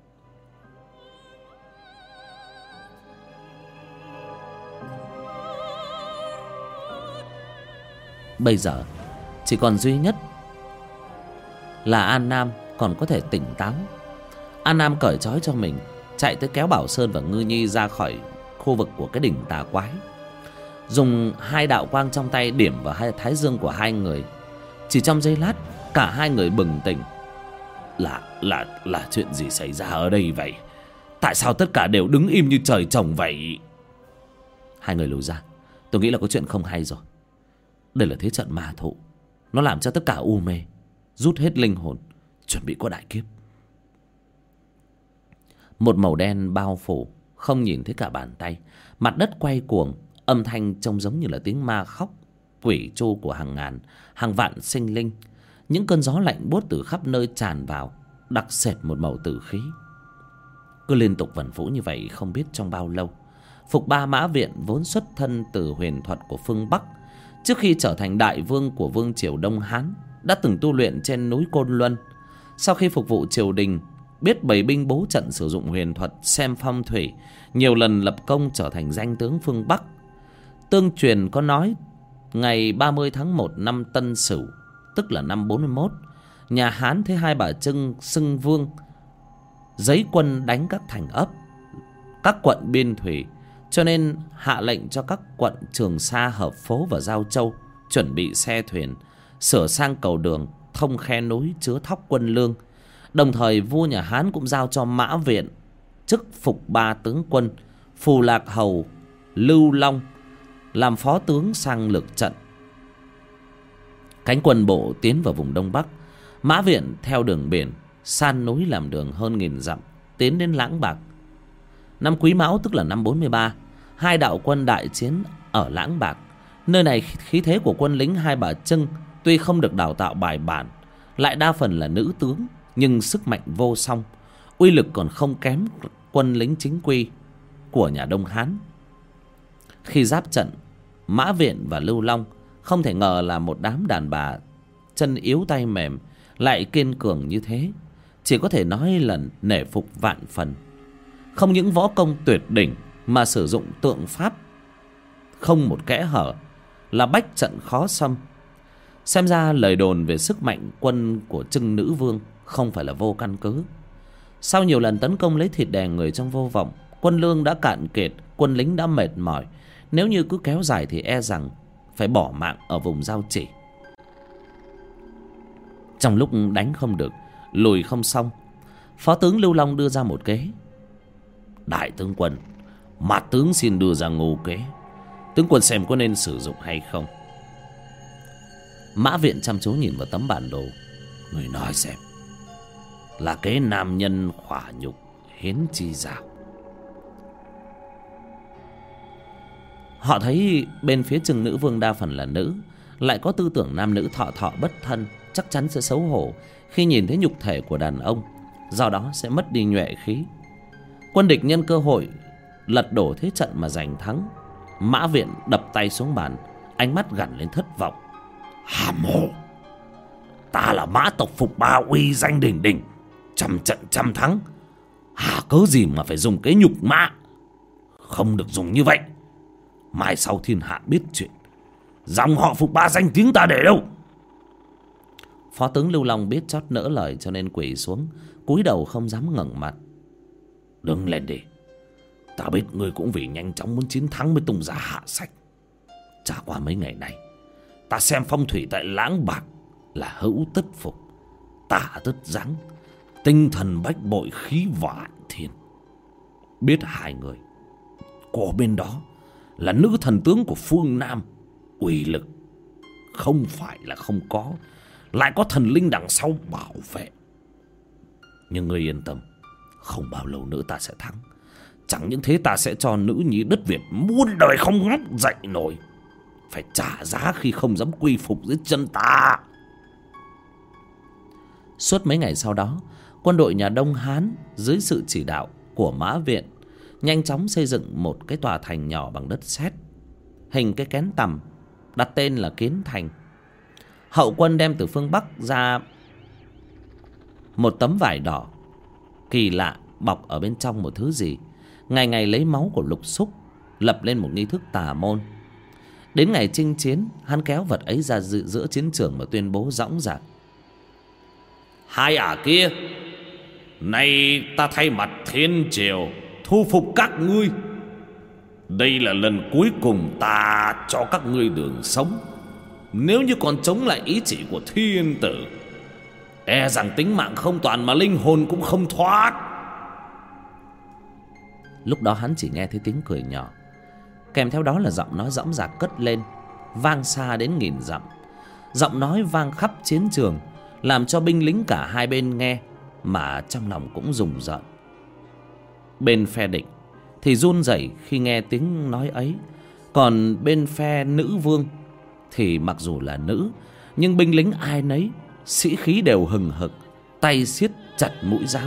Bây giờ chỉ còn duy nhất là An Nam còn có thể tỉnh táo. An Nam cởi trói cho mình, chạy tới kéo Bảo Sơn và Ngư Nhi ra khỏi khu vực của cái đỉnh tà quái, dùng hai đạo quang trong tay điểm vào hai thái dương của hai người. Chỉ trong giây lát, cả hai người bừng tỉnh. Là là là chuyện gì xảy ra ở đây vậy? Tại sao tất cả đều đứng im như trời trồng vậy? Hai người lùi ra. Tôi nghĩ là có chuyện không hay rồi. Đây là thế trận ma thụ, nó làm cho tất cả u mê, rút hết linh hồn, chuẩn bị có đại kiếp. Một màu đen bao phủ, không nhìn thấy cả bàn tay. Mặt đất quay cuồng, âm thanh trông giống như là tiếng ma khóc quỷ tru của hàng ngàn, hàng vạn sinh linh. Những cơn gió lạnh buốt từ khắp nơi tràn vào, đặc sệt một màu tử khí. Cứ liên tục vần vũ như vậy không biết trong bao lâu. Phục Ba Mã Viện vốn xuất thân từ huyền thuật của phương Bắc, trước khi trở thành đại vương của vương triều Đông Hán, đã từng tu luyện trên núi Côn Luân. Sau khi phục vụ triều đình, biết bày binh bố trận, sử dụng huyền thuật, xem phong thủy, nhiều lần lập công trở thành danh tướng phương Bắc. Tương truyền có nói, ngày ba mươi tháng một năm Tân Sửu, tức là năm bốn mươi mốt, nhà Hán thấy Hai Bà Trưng xưng vương, giấy quân đánh các thành ấp, các quận biên thủy, cho nên hạ lệnh cho các quận Trường Sa, Hợp Phố và Giao Châu chuẩn bị xe thuyền, sửa sang cầu đường, thông khe núi chứa thóc quân lương. Đồng thời vua nhà Hán cũng giao cho Mã Viện chức Phục Ba tướng quân, Phù Lạc Hầu Lưu Long làm phó tướng sang lược trận. Cánh quân bộ tiến vào vùng Đông Bắc. Mã Viện theo đường biển, san núi làm đường hơn nghìn dặm, tiến đến Lãng Bạc. Năm Quý Mão, tức là năm bốn mươi ba, hai đạo quân đại chiến ở Lãng Bạc. Nơi này khí thế của quân lính Hai Bà Trưng tuy không được đào tạo bài bản, lại đa phần là nữ tướng, nhưng sức mạnh vô song, uy lực còn không kém quân lính chính quy của nhà Đông Hán. Khi giáp trận, Mã Viện và Lưu Long không thể ngờ là một đám đàn bà chân yếu tay mềm lại kiên cường như thế. chỉ có thể nói là nể phục vạn phần. Không những võ công tuyệt đỉnh mà sử dụng tượng pháp không một kẽ hở, là bách trận khó xâm. Xem ra lời đồn về sức mạnh quân của Trưng Nữ Vương không phải là vô căn cứ. Sau nhiều lần tấn công lấy thịt đè người trong vô vọng, quân lương đã cạn kiệt, quân lính đã mệt mỏi. Nếu như cứ kéo dài thì e rằng phải bỏ mạng ở vùng giao chỉ. Trong lúc đánh không được, lùi không xong, phó tướng Lưu Long đưa ra một kế. Đại tướng quân, mặt tướng xin đưa ra ngô kế, tướng quân xem có nên sử dụng hay không. Mã Viện chăm chú nhìn vào tấm bản đồ. Người nói xem. Là kế nam nhân khỏa nhục, hiến chi dạo. Họ thấy bên phía Trưng Nữ Vương đa phần là nữ, lại có tư tưởng nam nữ thọ thọ bất thân, chắc chắn sẽ xấu hổ khi nhìn thấy nhục thể của đàn ông, do đó sẽ mất đi nhuệ khí. Quân địch nhân cơ hội lật đổ thế trận mà giành thắng. Mã Viện đập tay xuống bàn, ánh mắt gằn lên thất vọng. Hàm hồ! Ta là mã tộc Phục Ba, uy danh đỉnh đỉnh, trăm trận trăm thắng, hà cớ gì mà phải dùng cái nhục mạ? Không được dùng như vậy. Mai sau thiên hạ biết chuyện, dòng họ Phục Ba danh tiếng ta để đâu? Phó tướng Lưu Long biết chót nỡ lời cho nên quỳ xuống, cúi đầu không dám ngẩng mặt. Đứng lên đi. Ta biết ngươi cũng vì nhanh chóng muốn chiến thắng mới tung ra hạ sách. Trải qua mấy ngày này, ta xem phong thủy tại Lãng Bạc là hữu tất phục, tả tất giáng, tinh thần bách bội, khí vạn thiên. Biết hai người, của bên đó là nữ thần tướng của phương Nam, uy lực không phải là không có, lại có thần linh đằng sau bảo vệ. Nhưng ngươi yên tâm, không bao lâu nữa ta sẽ thắng. Chẳng những thế, ta sẽ cho nữ nhi đất Việt muôn đời không ngóc dậy nổi, phải trả giá khi không dám quy phục dưới chân ta. Suốt mấy ngày sau đó, quân đội nhà Đông Hán dưới sự chỉ đạo của Mã Viện nhanh chóng xây dựng một cái tòa thành nhỏ bằng đất sét, hình cái kén tằm, đặt tên là Kiến Thành. Hậu quân đem từ phương Bắc ra một tấm vải đỏ kỳ lạ, bọc ở bên trong một thứ gì, ngày ngày lấy máu của lục xúc lập lên một nghi thức tà môn. Đến ngày chinh chiến, hắn kéo vật ấy ra dự giữa chiến trường và tuyên bố dõng dạc. Hai ả kia, nay ta thay mặt thiên triều thu phục các ngươi. Đây là lần cuối cùng ta cho các ngươi đường sống. Nếu như còn chống lại ý chỉ của thiên tử, e rằng tính mạng không toàn mà linh hồn cũng không thoát. Lúc đó hắn chỉ nghe thấy tiếng cười nhỏ, kèm theo đó là giọng nói dõng dạc cất lên, vang xa đến nghìn dặm. Giọng nói vang khắp chiến trường, làm cho binh lính cả hai bên nghe mà trong lòng cũng rùng rợn. Bên phe địch thì run rẩy khi nghe tiếng nói ấy, còn bên phe nữ vương thì mặc dù là nữ, nhưng binh lính ai nấy sĩ khí đều hừng hực, tay siết chặt mũi giáo.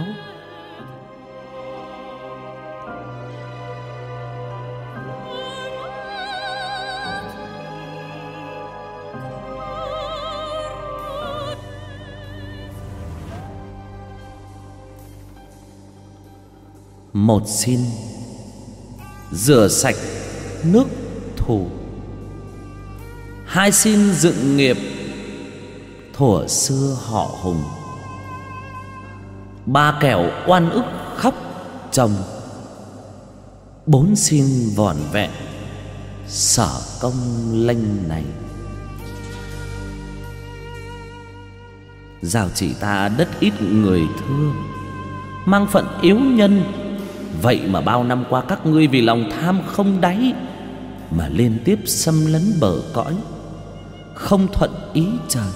Một xin rửa sạch nước thù, hai xin dựng nghiệp thuở xưa họ Hùng, ba kẻo oan ức khóc chồng, bốn xin vỏn vẹn sở công lênh này. Giao chỉ ta đất ít người thương, mang phận yếu nhân, vậy mà bao năm qua các ngươi vì lòng tham không đáy mà liên tiếp xâm lấn bờ cõi, không thuận ý trời.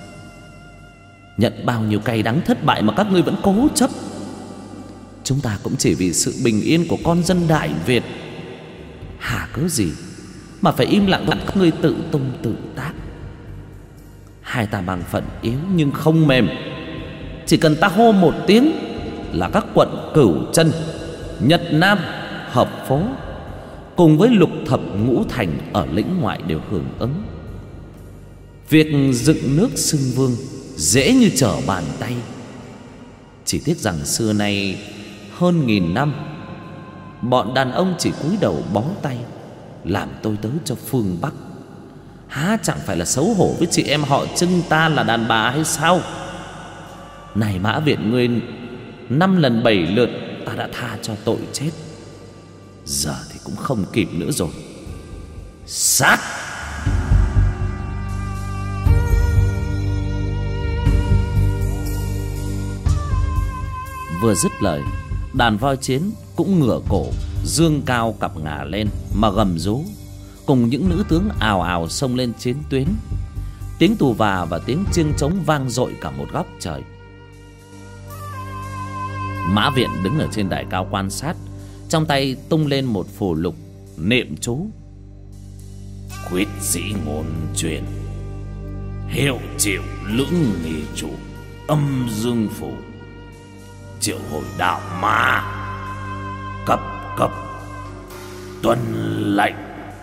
Nhận bao nhiêu cay đắng thất bại mà các ngươi vẫn cố chấp. Chúng ta cũng chỉ vì sự bình yên của con dân Đại Việt, hà cớ gì mà phải im lặng các ngươi tự tung tự tác. Hai ta bằng phận yếu nhưng không mềm, chỉ cần ta hô một tiếng là các quận Cửu Chân, Nhật Nam, Hợp Phố cùng với lục thập ngũ thành ở lĩnh ngoại đều hưởng ứng. Việc dựng nước xưng vương dễ như trở bàn tay. Chỉ tiếc rằng xưa nay hơn nghìn năm, bọn đàn ông chỉ cúi đầu bó tay làm tôi tớ cho phương Bắc. Há chẳng phải là xấu hổ với chị em họ Trưng ta là đàn bà hay sao? Này Mã Viện, ngươi năm lần bảy lượt ta đã tha cho tội chết, giờ thì cũng không kịp nữa rồi. Sát! Vừa dứt lời, đàn voi chiến cũng ngửa cổ dương cao cặp ngà lên mà gầm rú, cùng những nữ tướng ào ào xông lên chiến tuyến. Tiếng tù và và tiếng chiêng trống vang dội cả một góc trời. Mã Viện đứng ở trên đài cao quan sát, trong tay tung lên một phù lục niệm chú. Quyết dĩ ngôn truyền, hiệu triệu lưỡng nghi chủ, âm dương phủ, triệu hồi đạo ma, cấp cấp tuân lệnh.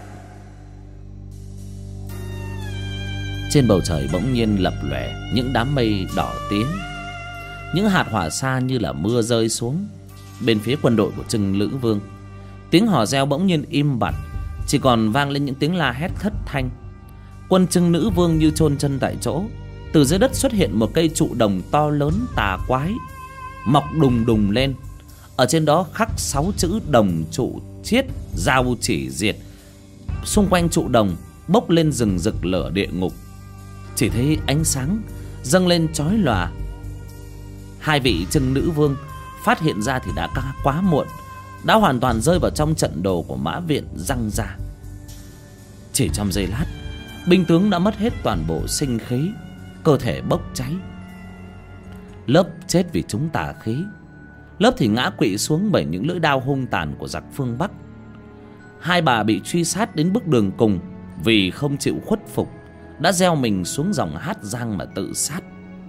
Trên bầu trời bỗng nhiên lập lòe những đám mây đỏ tía, những hạt hỏa sa như là mưa rơi xuống. Bên phía quân đội của Trưng Lữ Vương, tiếng hò reo bỗng nhiên im bặt, chỉ còn vang lên những tiếng la hét thất thanh. Quân Trưng Lữ Vương như chôn chân tại chỗ. Từ dưới đất xuất hiện một cây trụ đồng to lớn tà quái, mọc đùng đùng lên. Ở trên đó khắc sáu chữ đồng trụ chiết giao chỉ diệt. Xung quanh trụ đồng bốc lên rừng rực lửa địa ngục. Chỉ thấy ánh sáng dâng lên chói lòa. Hai vị Trưng Nữ Vương phát hiện ra thì đã quá muộn, đã hoàn toàn rơi vào trong trận đồ của Mã Viện răng ra. Chỉ trong giây lát, binh tướng đã mất hết toàn bộ sinh khí, cơ thể bốc cháy. Lớp chết vì chúng tà khí, lớp thì ngã quỵ xuống bởi những lưỡi đao hung tàn của giặc phương Bắc. Hai bà bị truy sát đến bước đường cùng, vì không chịu khuất phục đã gieo mình xuống dòng Hát Giang mà tự sát.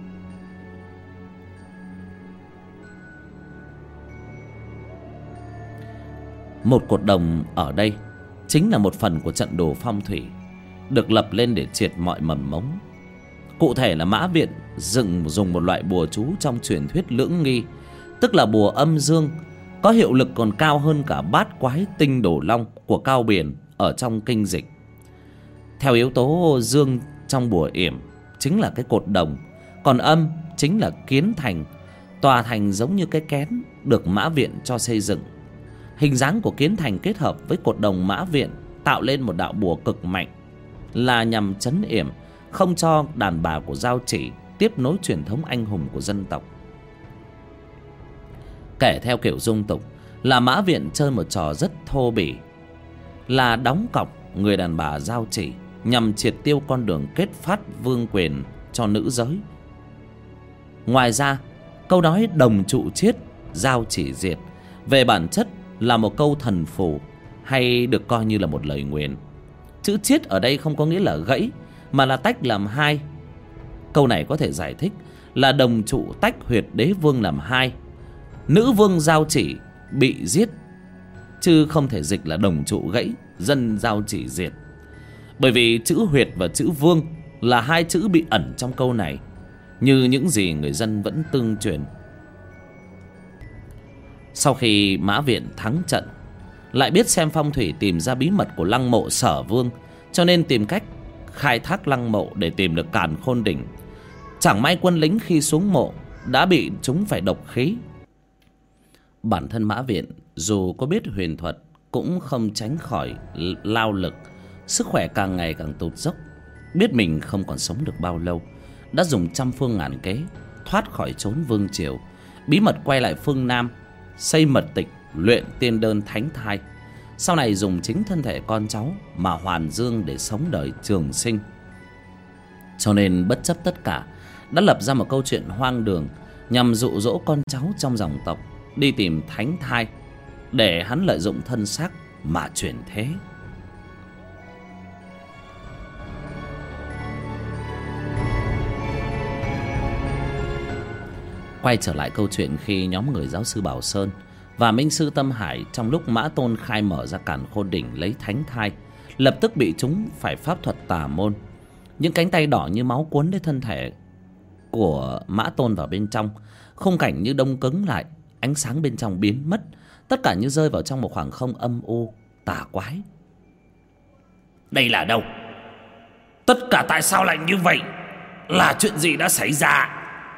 Một cột đồng ở đây chính là một phần của trận đồ phong thủy, được lập lên để triệt mọi mầm mống. Cụ thể là Mã Viện dựng dùng một loại bùa chú trong truyền thuyết lưỡng nghi, tức là bùa âm dương, có hiệu lực còn cao hơn cả bát quái tinh đổ long của Cao Biển ở trong kinh dịch. Theo yếu tố dương trong bùa yểm chính là cái cột đồng, còn âm chính là kiến thành. Tòa thành giống như cái kén được Mã Viện cho xây dựng. Hình dáng của kiến thành kết hợp với cột đồng Mã Viện tạo lên một đạo bùa cực mạnh, là nhằm trấn yểm, không cho đàn bà của Giao Chỉ tiếp nối truyền thống anh hùng của dân tộc. Kể theo kiểu dung tục là Mã Viện chơi một trò rất thô bỉ, là đóng cọc người đàn bà Giao Chỉ nhằm triệt tiêu con đường kết phát vương quyền cho nữ giới. Ngoài ra, câu nói đồng trụ chiết Giao Chỉ diệt về bản chất là một câu thần phù, hay được coi như là một lời nguyền. Chữ chiết ở đây không có nghĩa là gãy, mà là tách làm hai. Câu này có thể giải thích là đồng trụ tách huyệt đế vương làm hai, nữ vương Giao Chỉ bị giết, chứ không thể dịch là đồng trụ gãy, dân Giao Chỉ diệt. Bởi vì chữ huyệt và chữ vương là hai chữ bị ẩn trong câu này, như những gì người dân vẫn tương truyền. Sau khi Mã Viện thắng trận, lại biết xem phong thủy tìm ra bí mật của lăng mộ Sở Vương, cho nên tìm cách khai thác lăng mộ để tìm được Càn Khôn Đỉnh. Chẳng may quân lính khi xuống mộ đã bị chúng phải độc khí. Bản thân Mã Viện dù có biết huyền thuật cũng không tránh khỏi lao lực. Sức khỏe càng ngày càng tụt dốc, biết mình không còn sống được bao lâu, đã dùng trăm phương ngàn kế thoát khỏi chốn vương triều, bí mật quay lại phương Nam, xây mật tịch, luyện tiên đơn thánh thai. Sau này dùng chính thân thể con cháu mà hoàn dương để sống đời trường sinh. Cho nên bất chấp tất cả, đã lập ra một câu chuyện hoang đường nhằm dụ dỗ con cháu trong dòng tộc đi tìm thánh thai, để hắn lợi dụng thân xác mà chuyển thế. Quay trở lại câu chuyện khi nhóm người giáo sư Bảo Sơn và minh sư Tâm Hải trong lúc Mã Tôn khai mở ra Càn Khôn Đỉnh lấy thánh thai, lập tức bị chúng phải pháp thuật tà môn. Những cánh tay đỏ như máu cuốn lấy thân thể của Mã Tôn vào bên trong, Khung cảnh như đông cứng lại, ánh sáng bên trong biến mất, tất cả như rơi vào trong một khoảng không âm u tà quái. Đây là đâu? Tất cả tại sao lại như vậy? Là chuyện gì đã xảy ra?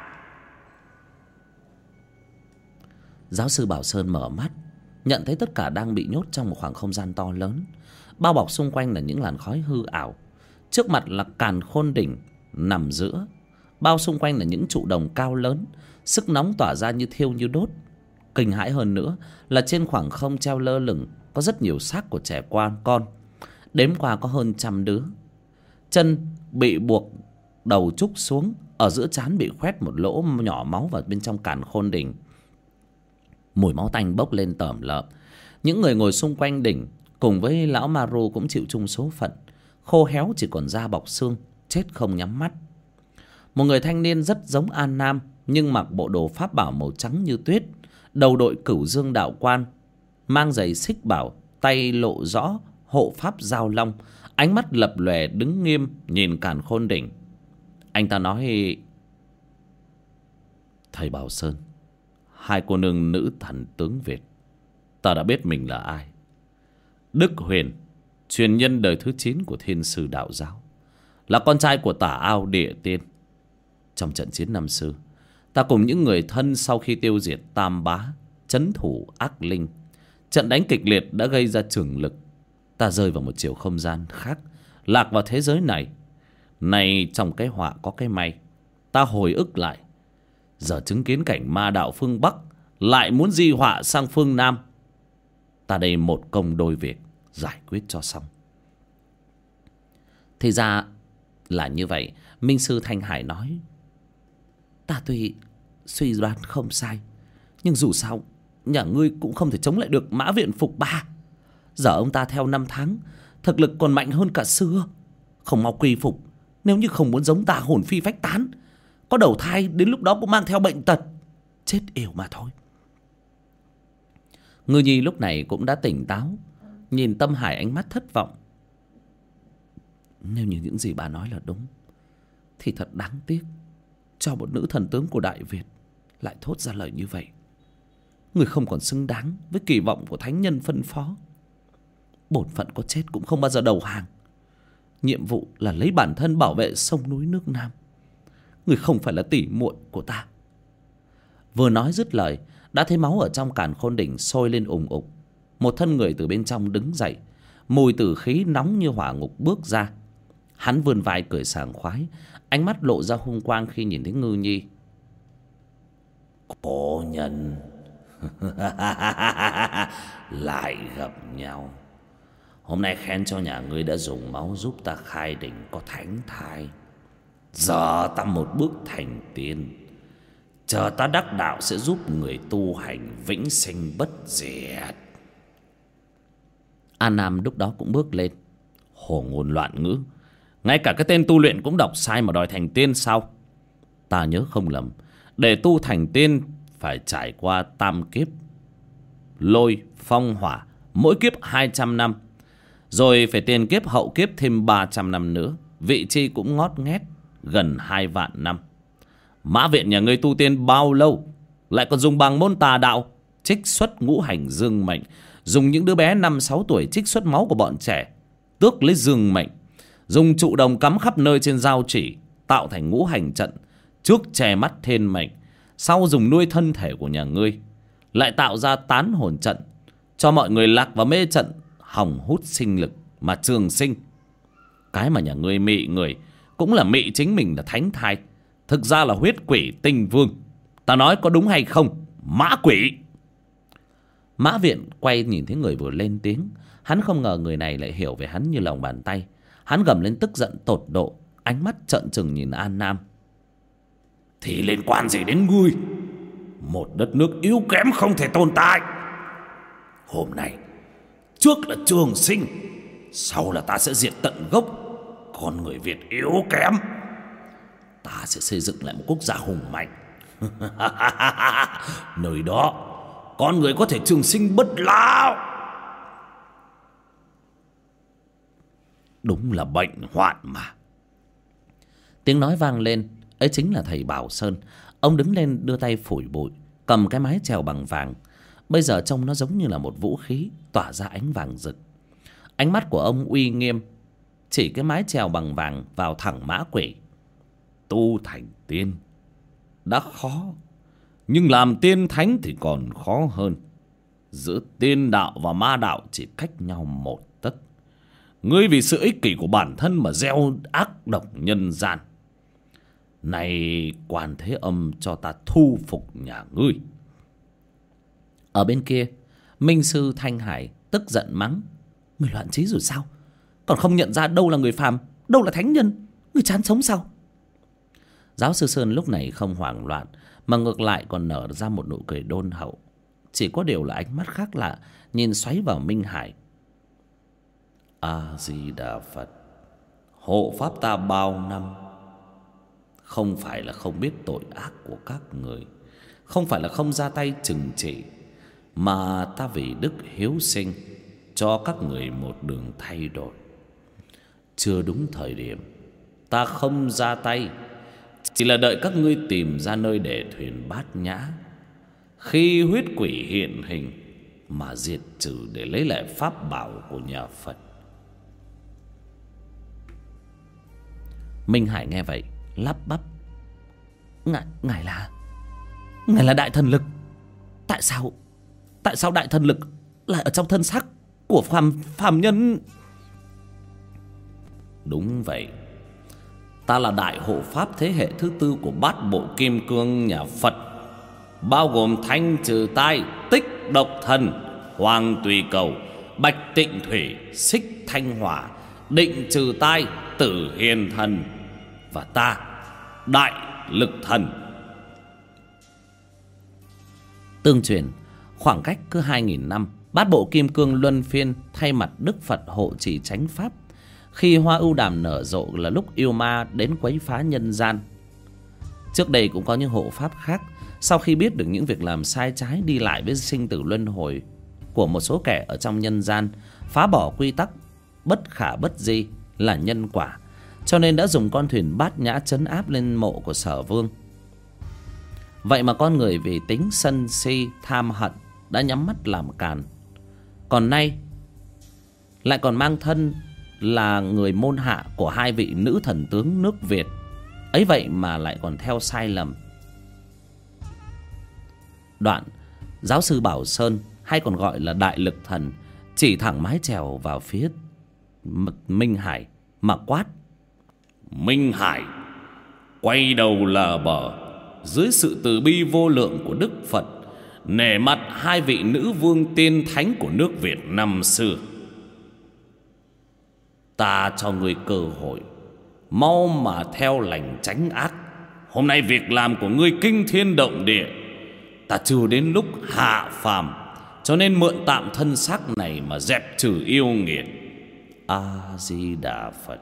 Giáo sư Bảo Sơn mở mắt, nhận thấy tất cả đang bị nhốt trong một khoảng không gian to lớn. Bao bọc xung quanh là những làn khói hư ảo. Trước mặt là Càn Khôn Đỉnh nằm giữa. Bao xung quanh là những trụ đồng cao lớn, sức nóng tỏa ra như thiêu như đốt. Kinh hãi hơn nữa là trên khoảng không treo lơ lửng có rất nhiều xác của trẻ quan con. Đếm qua có hơn trăm đứa. Chân bị buộc đầu trúc xuống, ở giữa trán bị khoét một lỗ nhỏ máu vào bên trong Càn Khôn Đỉnh. Mùi máu tanh bốc lên tởm lợm. Những người ngồi xung quanh đỉnh cùng với lão Maru cũng chịu chung số phận, khô héo chỉ còn da bọc xương, chết không nhắm mắt. Một người thanh niên rất giống An Nam, nhưng mặc bộ đồ pháp bảo màu trắng như tuyết, đầu đội Cửu Dương đạo quan, mang giày xích bảo, tay lộ rõ hộ pháp giao long, ánh mắt lập lòe đứng nghiêm nhìn Càn Khôn Đỉnh. Anh ta nói: thầy Bảo Sơn, hai cô nương nữ thần tướng Việt, ta đã biết mình là ai. Đức Huyền, truyền nhân đời thứ chín của Thiên Sư Đạo Giáo, là con trai của Tả Ao Địa Tiên. Trong trận chiến năm xưa, ta cùng những người thân sau khi tiêu diệt Tam Bá, trấn thủ ác linh, trận đánh kịch liệt đã gây ra trường lực. Ta rơi vào một chiều không gian khác, lạc vào thế giới này. Nay trong cái họa có cái may, ta hồi ức lại, giờ chứng kiến cảnh ma đạo phương Bắc lại muốn di họa sang phương Nam. Ta đây một công đôi việc, giải quyết cho xong. Thì ra là như vậy. Minh sư Thanh Hải nói: ta tuy suy đoán không sai, nhưng dù sao nhà ngươi cũng không thể chống lại được Mã Viện Phục Ba. Giờ ông ta theo năm tháng, thực lực còn mạnh hơn cả xưa. Không mau quy phục, nếu như không muốn giống ta hồn phi phách tán, có đầu thai đến lúc đó cũng mang theo bệnh tật, chết yểu mà thôi. Ngư Nhi lúc này cũng đã tỉnh táo, nhìn Tâm Hải ánh mắt thất vọng. Nếu như những gì bà nói là đúng, thì thật đáng tiếc cho một nữ thần tướng của Đại Việt lại thốt ra lời như vậy. Người không còn xứng đáng với kỳ vọng của thánh nhân phân phó. Bổn phận có chết cũng không bao giờ đầu hàng. Nhiệm vụ là lấy bản thân bảo vệ sông núi nước Nam. Người không phải là tỷ muội của ta. Vừa nói dứt lời, đã thấy máu ở trong Càn Khôn Đỉnh sôi lên ùng ục. Một thân người từ bên trong đứng dậy, mùi tử khí nóng như hỏa ngục bước ra. Hắn vươn vai cười sảng khoái, ánh mắt lộ ra hung quang khi nhìn thấy Ngư Nhi. Cố nhân lại gặp nhau. Hôm nay khen cho nhà ngươi đã dùng máu giúp ta khai đỉnh có thánh thai. Giờ ta một bước thành tiên, chờ ta đắc đạo sẽ giúp người tu hành vĩnh sinh bất diệt. An Nam lúc đó cũng bước lên. Hồ ngôn loạn ngữ, ngay cả cái tên tu luyện cũng đọc sai mà đòi thành tiên sao? Ta nhớ không lầm, để tu thành tiên phải trải qua tam kiếp lôi phong hỏa, mỗi kiếp hai trăm năm, rồi phải tiền kiếp hậu kiếp thêm ba trăm năm nữa, vị chi cũng ngót nghét gần hai vạn năm. Mã Viện nhà ngươi tu tiên bao lâu, lại còn dùng bằng môn tà đạo trích xuất ngũ hành dương mệnh, dùng những đứa bé năm sáu tuổi trích xuất máu của bọn trẻ tước lấy dương mệnh, dùng trụ đồng cắm khắp nơi trên giao chỉ tạo thành ngũ hành trận, trước che mắt thiên mệnh, sau dùng nuôi thân thể của nhà ngươi, lại tạo ra tán hồn trận cho mọi người lạc vào mê trận, hỏng hút sinh lực mà trường sinh. Cái mà nhà ngươi mị người cũng là mị chính mình là thánh thai, thực ra là huyết quỷ tinh vương. Ta nói có đúng hay không, Mã quỷ? Mã Viện quay nhìn thấy người vừa lên tiếng. Hắn không ngờ người này lại hiểu về hắn như lòng bàn tay. Hắn gầm lên tức giận tột độ, ánh mắt trợn trừng nhìn An Nam. Thì liên quan gì đến ngươi? Một đất nước yếu kém không thể tồn tại. Hôm nay, trước là trường sinh, sau là ta sẽ diệt tận gốc con người Việt yếu kém. Ta sẽ xây dựng lại một quốc gia hùng mạnh. Nơi đó con người có thể trường sinh bất lão. Đúng là bệnh hoạn mà. Tiếng nói vang lên, ấy chính là thầy Bảo Sơn. Ông đứng lên đưa tay phủi bụi, cầm cái mái chèo bằng vàng. Bây giờ trông nó giống như là một vũ khí tỏa ra ánh vàng rực. Ánh mắt của ông uy nghiêm, chỉ cái mái chèo bằng vàng vào thẳng mã quỷ. Tu thành tiên đã khó, nhưng làm tiên thánh thì còn khó hơn. Giữa tiên đạo và ma đạo chỉ cách nhau một tấc. Ngươi vì sự ích kỷ của bản thân mà gieo ác độc nhân gian. Này Quan Thế Âm, cho ta thu phục nhà ngươi. Ở bên kia, Minh Sư Thanh Hải tức giận mắng: Người loạn trí rồi sao? Còn không nhận ra đâu là người phàm, đâu là thánh nhân? Người chán sống sao? Giáo sư Sơn lúc này không hoảng loạn, mà ngược lại còn nở ra một nụ cười đôn hậu. Chỉ có điều là ánh mắt khác lạ nhìn xoáy vào Minh Hải. A Di Đà Phật, hộ pháp ta bao năm. Không phải là không biết tội ác của các người, không phải là không ra tay trừng trị, mà ta vì đức hiếu sinh cho các người một đường thay đổi. Chưa đúng thời điểm, ta không ra tay, chỉ là đợi các ngươi tìm ra nơi để thuyền Bát Nhã. Khi huyết quỷ hiện hình mà diệt trừ để lấy lại pháp bảo của nhà Phật. Minh Hải nghe vậy lắp bắp: Ngài, ngài là Ngài là đại thần lực. Tại sao Tại sao đại thần lực lại ở trong thân xác của phàm phàm nhân? Đúng vậy, ta là đại hộ pháp thế hệ thứ tư của bát bộ kim cương nhà Phật, bao gồm Thanh Trừ Tai, Tích Độc Thần, Hoàng Tùy Cầu, Bạch Tịnh Thủy, Xích Thanh Hỏa, Định Trừ Tai, Tử Hiền Thần, và ta, Đại Lực Thần. Tương truyền, khoảng cách cứ hai nghìn năm, bát bộ kim cương luân phiên thay mặt Đức Phật hộ trì chánh pháp. Khi hoa ưu đàm nở rộ là lúc yêu ma đến quấy phá nhân gian. Trước đây cũng có những hộ pháp khác, sau khi biết được những việc làm sai trái đi lại với sinh tử luân hồi của một số kẻ ở trong nhân gian, phá bỏ quy tắc bất khả bất di là nhân quả, cho nên đã dùng con thuyền Bát Nhã trấn áp lên mộ của Sở Vương. Vậy mà con người vì tính sân si tham hận đã nhắm mắt làm càn, còn nay lại còn mang thân là người môn hạ của hai vị nữ thần tướng nước Việt ấy, vậy mà lại còn theo sai lầm. Đoạn giáo sư Bảo Sơn, hay còn gọi là Đại Lực Thần, chỉ thẳng mái chèo vào phía Minh Hải mà quát: Minh Hải, quay đầu lờ bờ dưới sự từ bi vô lượng của Đức Phật, nể mặt hai vị nữ vương tiên thánh của nước Việt năm xưa. Ta cho ngươi cơ hội, mau mà theo lành tránh ác. Hôm nay việc làm của ngươi kinh thiên động địa, ta chưa đến lúc hạ phàm, cho nên mượn tạm thân xác này mà dẹp trừ yêu nghiệt. A Di Đà Phật.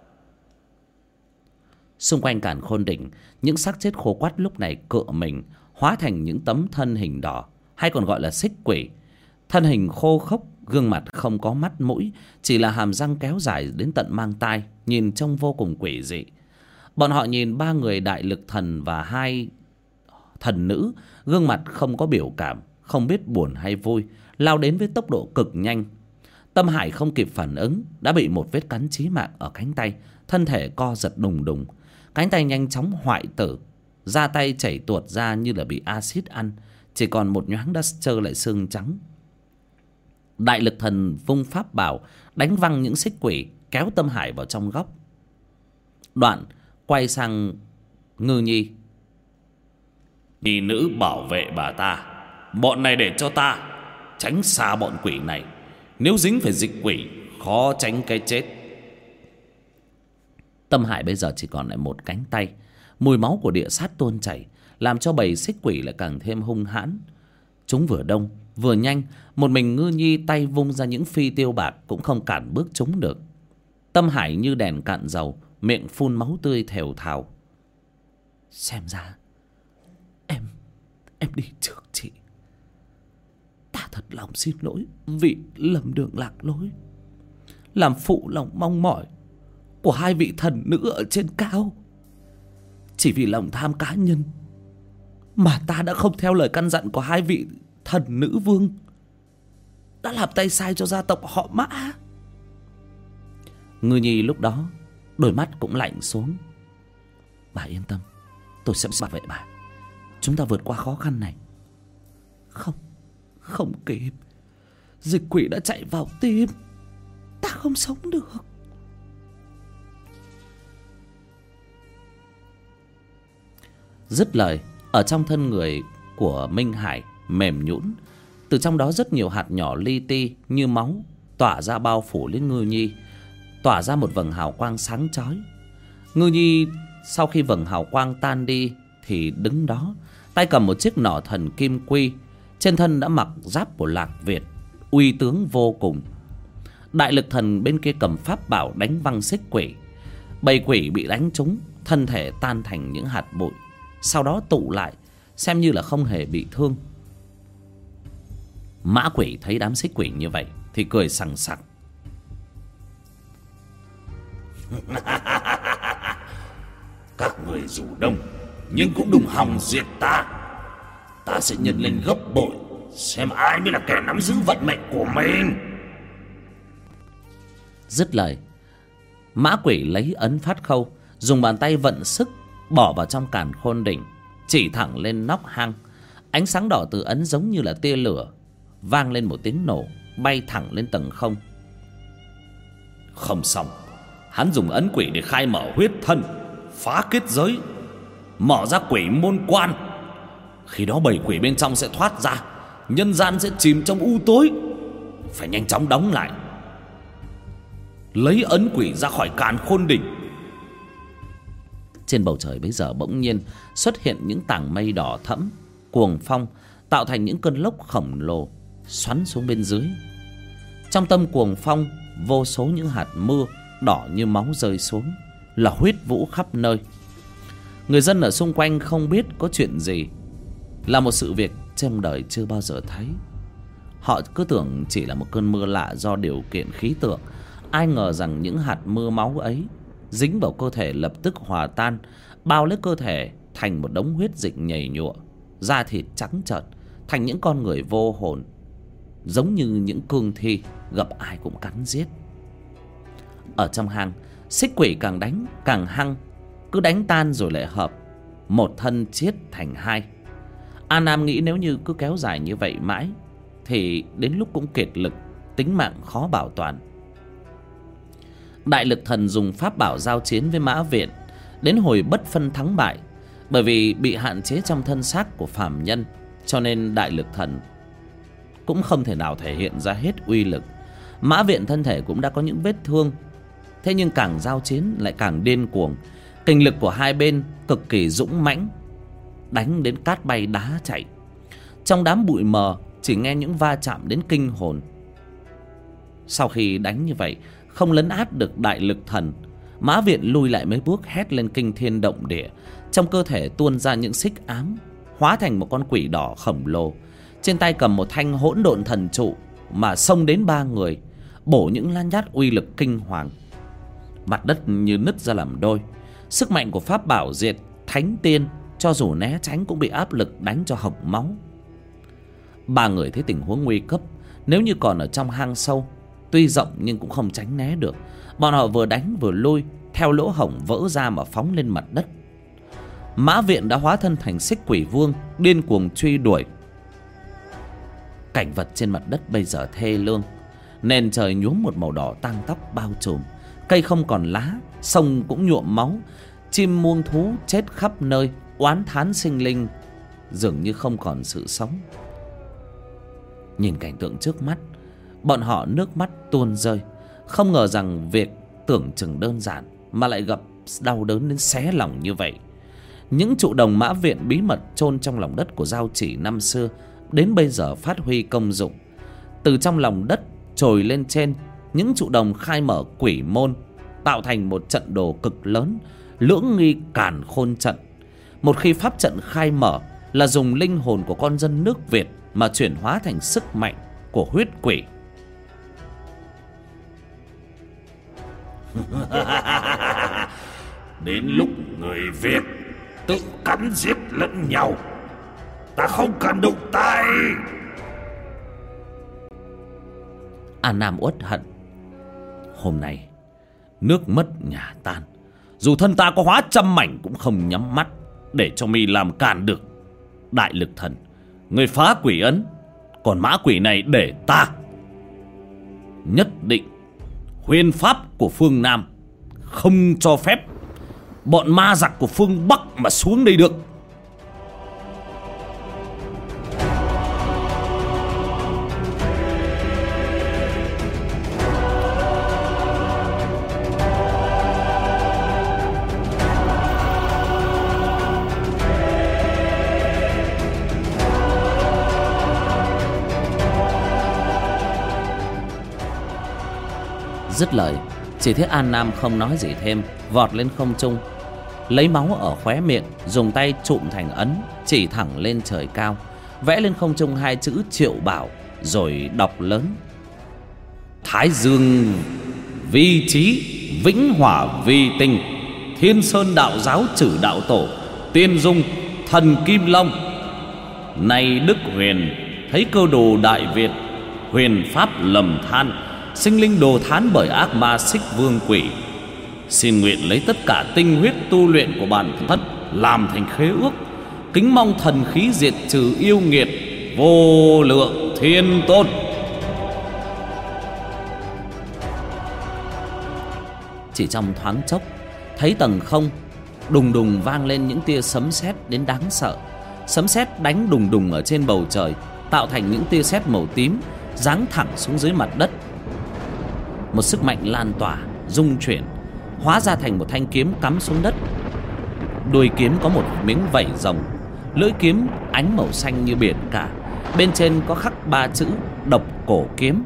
Xung quanh Càn Khôn Đỉnh, những xác chết khô quắt lúc này cựa mình hóa thành những tấm thân hình đỏ, hay còn gọi là xích quỷ. Thân hình khô khốc, gương mặt không có mắt mũi, chỉ là hàm răng kéo dài đến tận mang tai, nhìn trông vô cùng quỷ dị. Bọn họ nhìn ba người Đại Lực Thần và hai thần nữ, gương mặt không có biểu cảm, không biết buồn hay vui, lao đến với tốc độ cực nhanh. Tâm Hải không kịp phản ứng, đã bị một vết cắn chí mạng ở cánh tay, thân thể co giật đùng đùng, cánh tay nhanh chóng hoại tử, da tay chảy tuột ra như là bị axit ăn, chỉ còn một nhoáng đã trơ lại xương trắng. Đại Lực Thần vung pháp bảo đánh văng những xích quỷ, kéo Tâm Hải vào trong góc. Đoạn quay sang Ngư Nhi: Nhi nữ bảo vệ bà ta, bọn này để cho ta, tránh xa bọn quỷ này. Nếu dính phải dịch quỷ, khó tránh cái chết. Tâm Hải bây giờ chỉ còn lại một cánh tay, mùi máu của địa sát tuôn chảy, làm cho bầy xích quỷ lại càng thêm hung hãn. Chúng vừa đông vừa nhanh, một mình Ngư Nhi tay vung ra những phi tiêu bạc cũng không cản bước chúng được. Tâm Hải như đèn cạn dầu, miệng phun máu tươi thều thào: Xem ra em em đi trước chị. Ta thật lòng xin lỗi vì lầm đường lạc lối, làm phụ lòng mong mỏi của hai vị thần nữ ở trên cao. chỉ vì lòng tham cá nhân mà ta đã không theo lời căn dặn của hai vị thần nữ vương, đã làm tay sai cho gia tộc họ Mã. Ngư Nhi lúc đó đôi mắt cũng lạnh xuống. Bà yên tâm, tôi sẽ bảo vệ bà. Chúng ta vượt qua khó khăn này. Không, không kịp. Dịch quỷ đã chạy vào tim, ta không sống được. Dứt lời, ở trong thân người của Minh Hải mềm nhũn, từ trong đó rất nhiều hạt nhỏ li ti như máu tỏa ra bao phủ lên Ngư Nhi, tỏa ra một vầng hào quang sáng chói. Ngư Nhi sau khi vầng hào quang tan đi thì đứng đó, tay cầm một chiếc nỏ thần kim quy, trên thân đã mặc giáp của Lạc Việt, uy tướng vô cùng. Đại lực thần bên kia cầm pháp bảo đánh văng xích quỷ. Bầy quỷ bị đánh trúng, thân thể tan thành những hạt bụi, sau đó tụ lại, xem như là không hề bị thương. Mã quỷ thấy đám xích quỷ như vậy thì cười sằng sặc. Các người dù đông nhưng cũng đừng hòng diệt ta. Ta sẽ nhân lên gấp bội, xem ai mới là kẻ nắm giữ vận mệnh của mình. Dứt lời, Mã quỷ lấy ấn phát khâu, dùng bàn tay vận sức bỏ vào trong càn khôn đỉnh, chỉ thẳng lên nóc hang. Ánh sáng đỏ từ ấn giống như là tia lửa, vang lên một tiếng nổ, bay thẳng lên tầng không. Không xong, hắn dùng ấn quỷ để khai mở huyết thân, phá kết giới, mở ra quỷ môn quan. Khi đó bầy quỷ bên trong sẽ thoát ra, nhân gian sẽ chìm trong u tối. Phải nhanh chóng đóng lại, lấy ấn quỷ ra khỏi càn khôn đỉnh. Trên bầu trời bấy giờ bỗng nhiên xuất hiện những tảng mây đỏ thẫm, cuồng phong tạo thành những cơn lốc khổng lồ xoắn xuống bên dưới. Trong tâm cuồng phong, vô số những hạt mưa đỏ như máu rơi xuống, là huyết vũ khắp nơi. Người dân ở xung quanh không biết có chuyện gì, là một sự việc trong đời chưa bao giờ thấy. Họ cứ tưởng chỉ là một cơn mưa lạ do điều kiện khí tượng. Ai ngờ rằng những hạt mưa máu ấy dính vào cơ thể lập tức hòa tan, bao lấy cơ thể thành một đống huyết dịch nhầy nhụa, da thịt trắng trợn, thành những con người vô hồn, giống như những cương thi gặp ai cũng cắn giết. Ở trong hang, xích quỷ càng đánh càng hăng, cứ đánh tan rồi lại hợp, một thân chiết thành hai. A Nam nghĩ nếu như cứ kéo dài như vậy mãi thì đến lúc cũng kiệt lực, tính mạng khó bảo toàn. Đại lực thần dùng pháp bảo giao chiến với Mã Viện, đến hồi bất phân thắng bại. Bởi vì bị hạn chế trong thân xác của phàm nhân, cho nên đại lực thần cũng không thể nào thể hiện ra hết uy lực. Mã Viện thân thể cũng đã có những vết thương, thế nhưng càng giao chiến lại càng điên cuồng. Kình lực của hai bên cực kỳ dũng mãnh, đánh đến cát bay đá chạy. Trong đám bụi mờ chỉ nghe những va chạm đến kinh hồn. Sau khi đánh như vậy không lấn át được đại lực thần, Mã Viện lui lại mấy bước, hét lên kinh thiên động địa. Trong cơ thể tuôn ra những xích ám, hóa thành một con quỷ đỏ khổng lồ. Trên tay cầm một thanh hỗn độn thần trụ mà xông đến ba người, bổ những lan nhát uy lực kinh hoàng. Mặt đất như nứt ra làm đôi. Sức mạnh của pháp bảo diệt thánh tiên cho dù né tránh cũng bị áp lực đánh cho hộc máu. Ba người thấy tình huống nguy cấp, nếu như còn ở trong hang sâu, tuy rộng nhưng cũng không tránh né được. Bọn họ vừa đánh vừa lui, theo lỗ hổng vỡ ra mà phóng lên mặt đất. Mã Viện đã hóa thân thành xích quỷ vương, điên cuồng truy đuổi. Cảnh vật trên mặt đất bây giờ thê lương. Nền trời nhuốm một màu đỏ tang tóc bao trùm, cây không còn lá, sông cũng nhuộm máu. Chim muông thú chết khắp nơi, oán thán sinh linh dường như không còn sự sống. Nhìn cảnh tượng trước mắt, bọn họ nước mắt tuôn rơi. Không ngờ rằng việc tưởng chừng đơn giản mà lại gặp đau đớn đến xé lòng như vậy. Những trụ đồng Mã Viện bí mật chôn trong lòng đất của Giao Chỉ năm xưa đến bây giờ phát huy công dụng. Từ trong lòng đất trồi lên trên, những trụ đồng khai mở quỷ môn, tạo thành một trận đồ cực lớn, Lưỡng Nghi Càn Khôn Trận. Một khi pháp trận khai mở là dùng linh hồn của con dân nước Việt mà chuyển hóa thành sức mạnh của huyết quỷ. Đến lúc người Việt tự cắn giết lẫn nhau. Ta không cần đụng tay. An Nam uất hận. Hôm nay nước mất nhà tan, dù thân ta có hóa trăm mảnh cũng không nhắm mắt để cho mi làm càn được. Đại lực thần, người phá quỷ ấn, còn mã quỷ này để ta. Nhất định huyền pháp của phương Nam không cho phép bọn ma giặc của phương Bắc mà xuống đây được. Dứt lời, chỉ thấy An Nam không nói gì thêm, vọt lên không trung, lấy máu ở khóe miệng, dùng tay trụm thành ấn, chỉ thẳng lên trời cao, vẽ lên không trung hai chữ Triệu Bảo, rồi đọc lớn: Thái Dương vi trí, vĩnh hỏa vi tinh, Thiên Sơn đạo giáo trừ đạo tổ, Tiên Dung thần Kim Long. Nay Đức Huyền thấy cơ đồ Đại Việt, huyền pháp lầm than, sinh linh đồ thán bởi ác ma Xích Vương quỷ. Xin nguyện lấy tất cả tinh huyết tu luyện của bản thân làm thành khế ước, kính mong thần khí diệt trừ yêu nghiệt, vô lượng thiên tôn. Chỉ trong thoáng chốc, thấy tầng không đùng đùng vang lên những tia sấm sét đến đáng sợ. Sấm sét đánh đùng đùng ở trên bầu trời, tạo thành những tia sét màu tím giáng thẳng xuống dưới mặt đất. Một sức mạnh lan tỏa, rung chuyển, hóa ra thành một thanh kiếm cắm xuống đất. Đuôi kiếm có một miếng vảy rồng, lưỡi kiếm ánh màu xanh như biển cả. Bên trên có khắc ba chữ Độc Cổ Kiếm.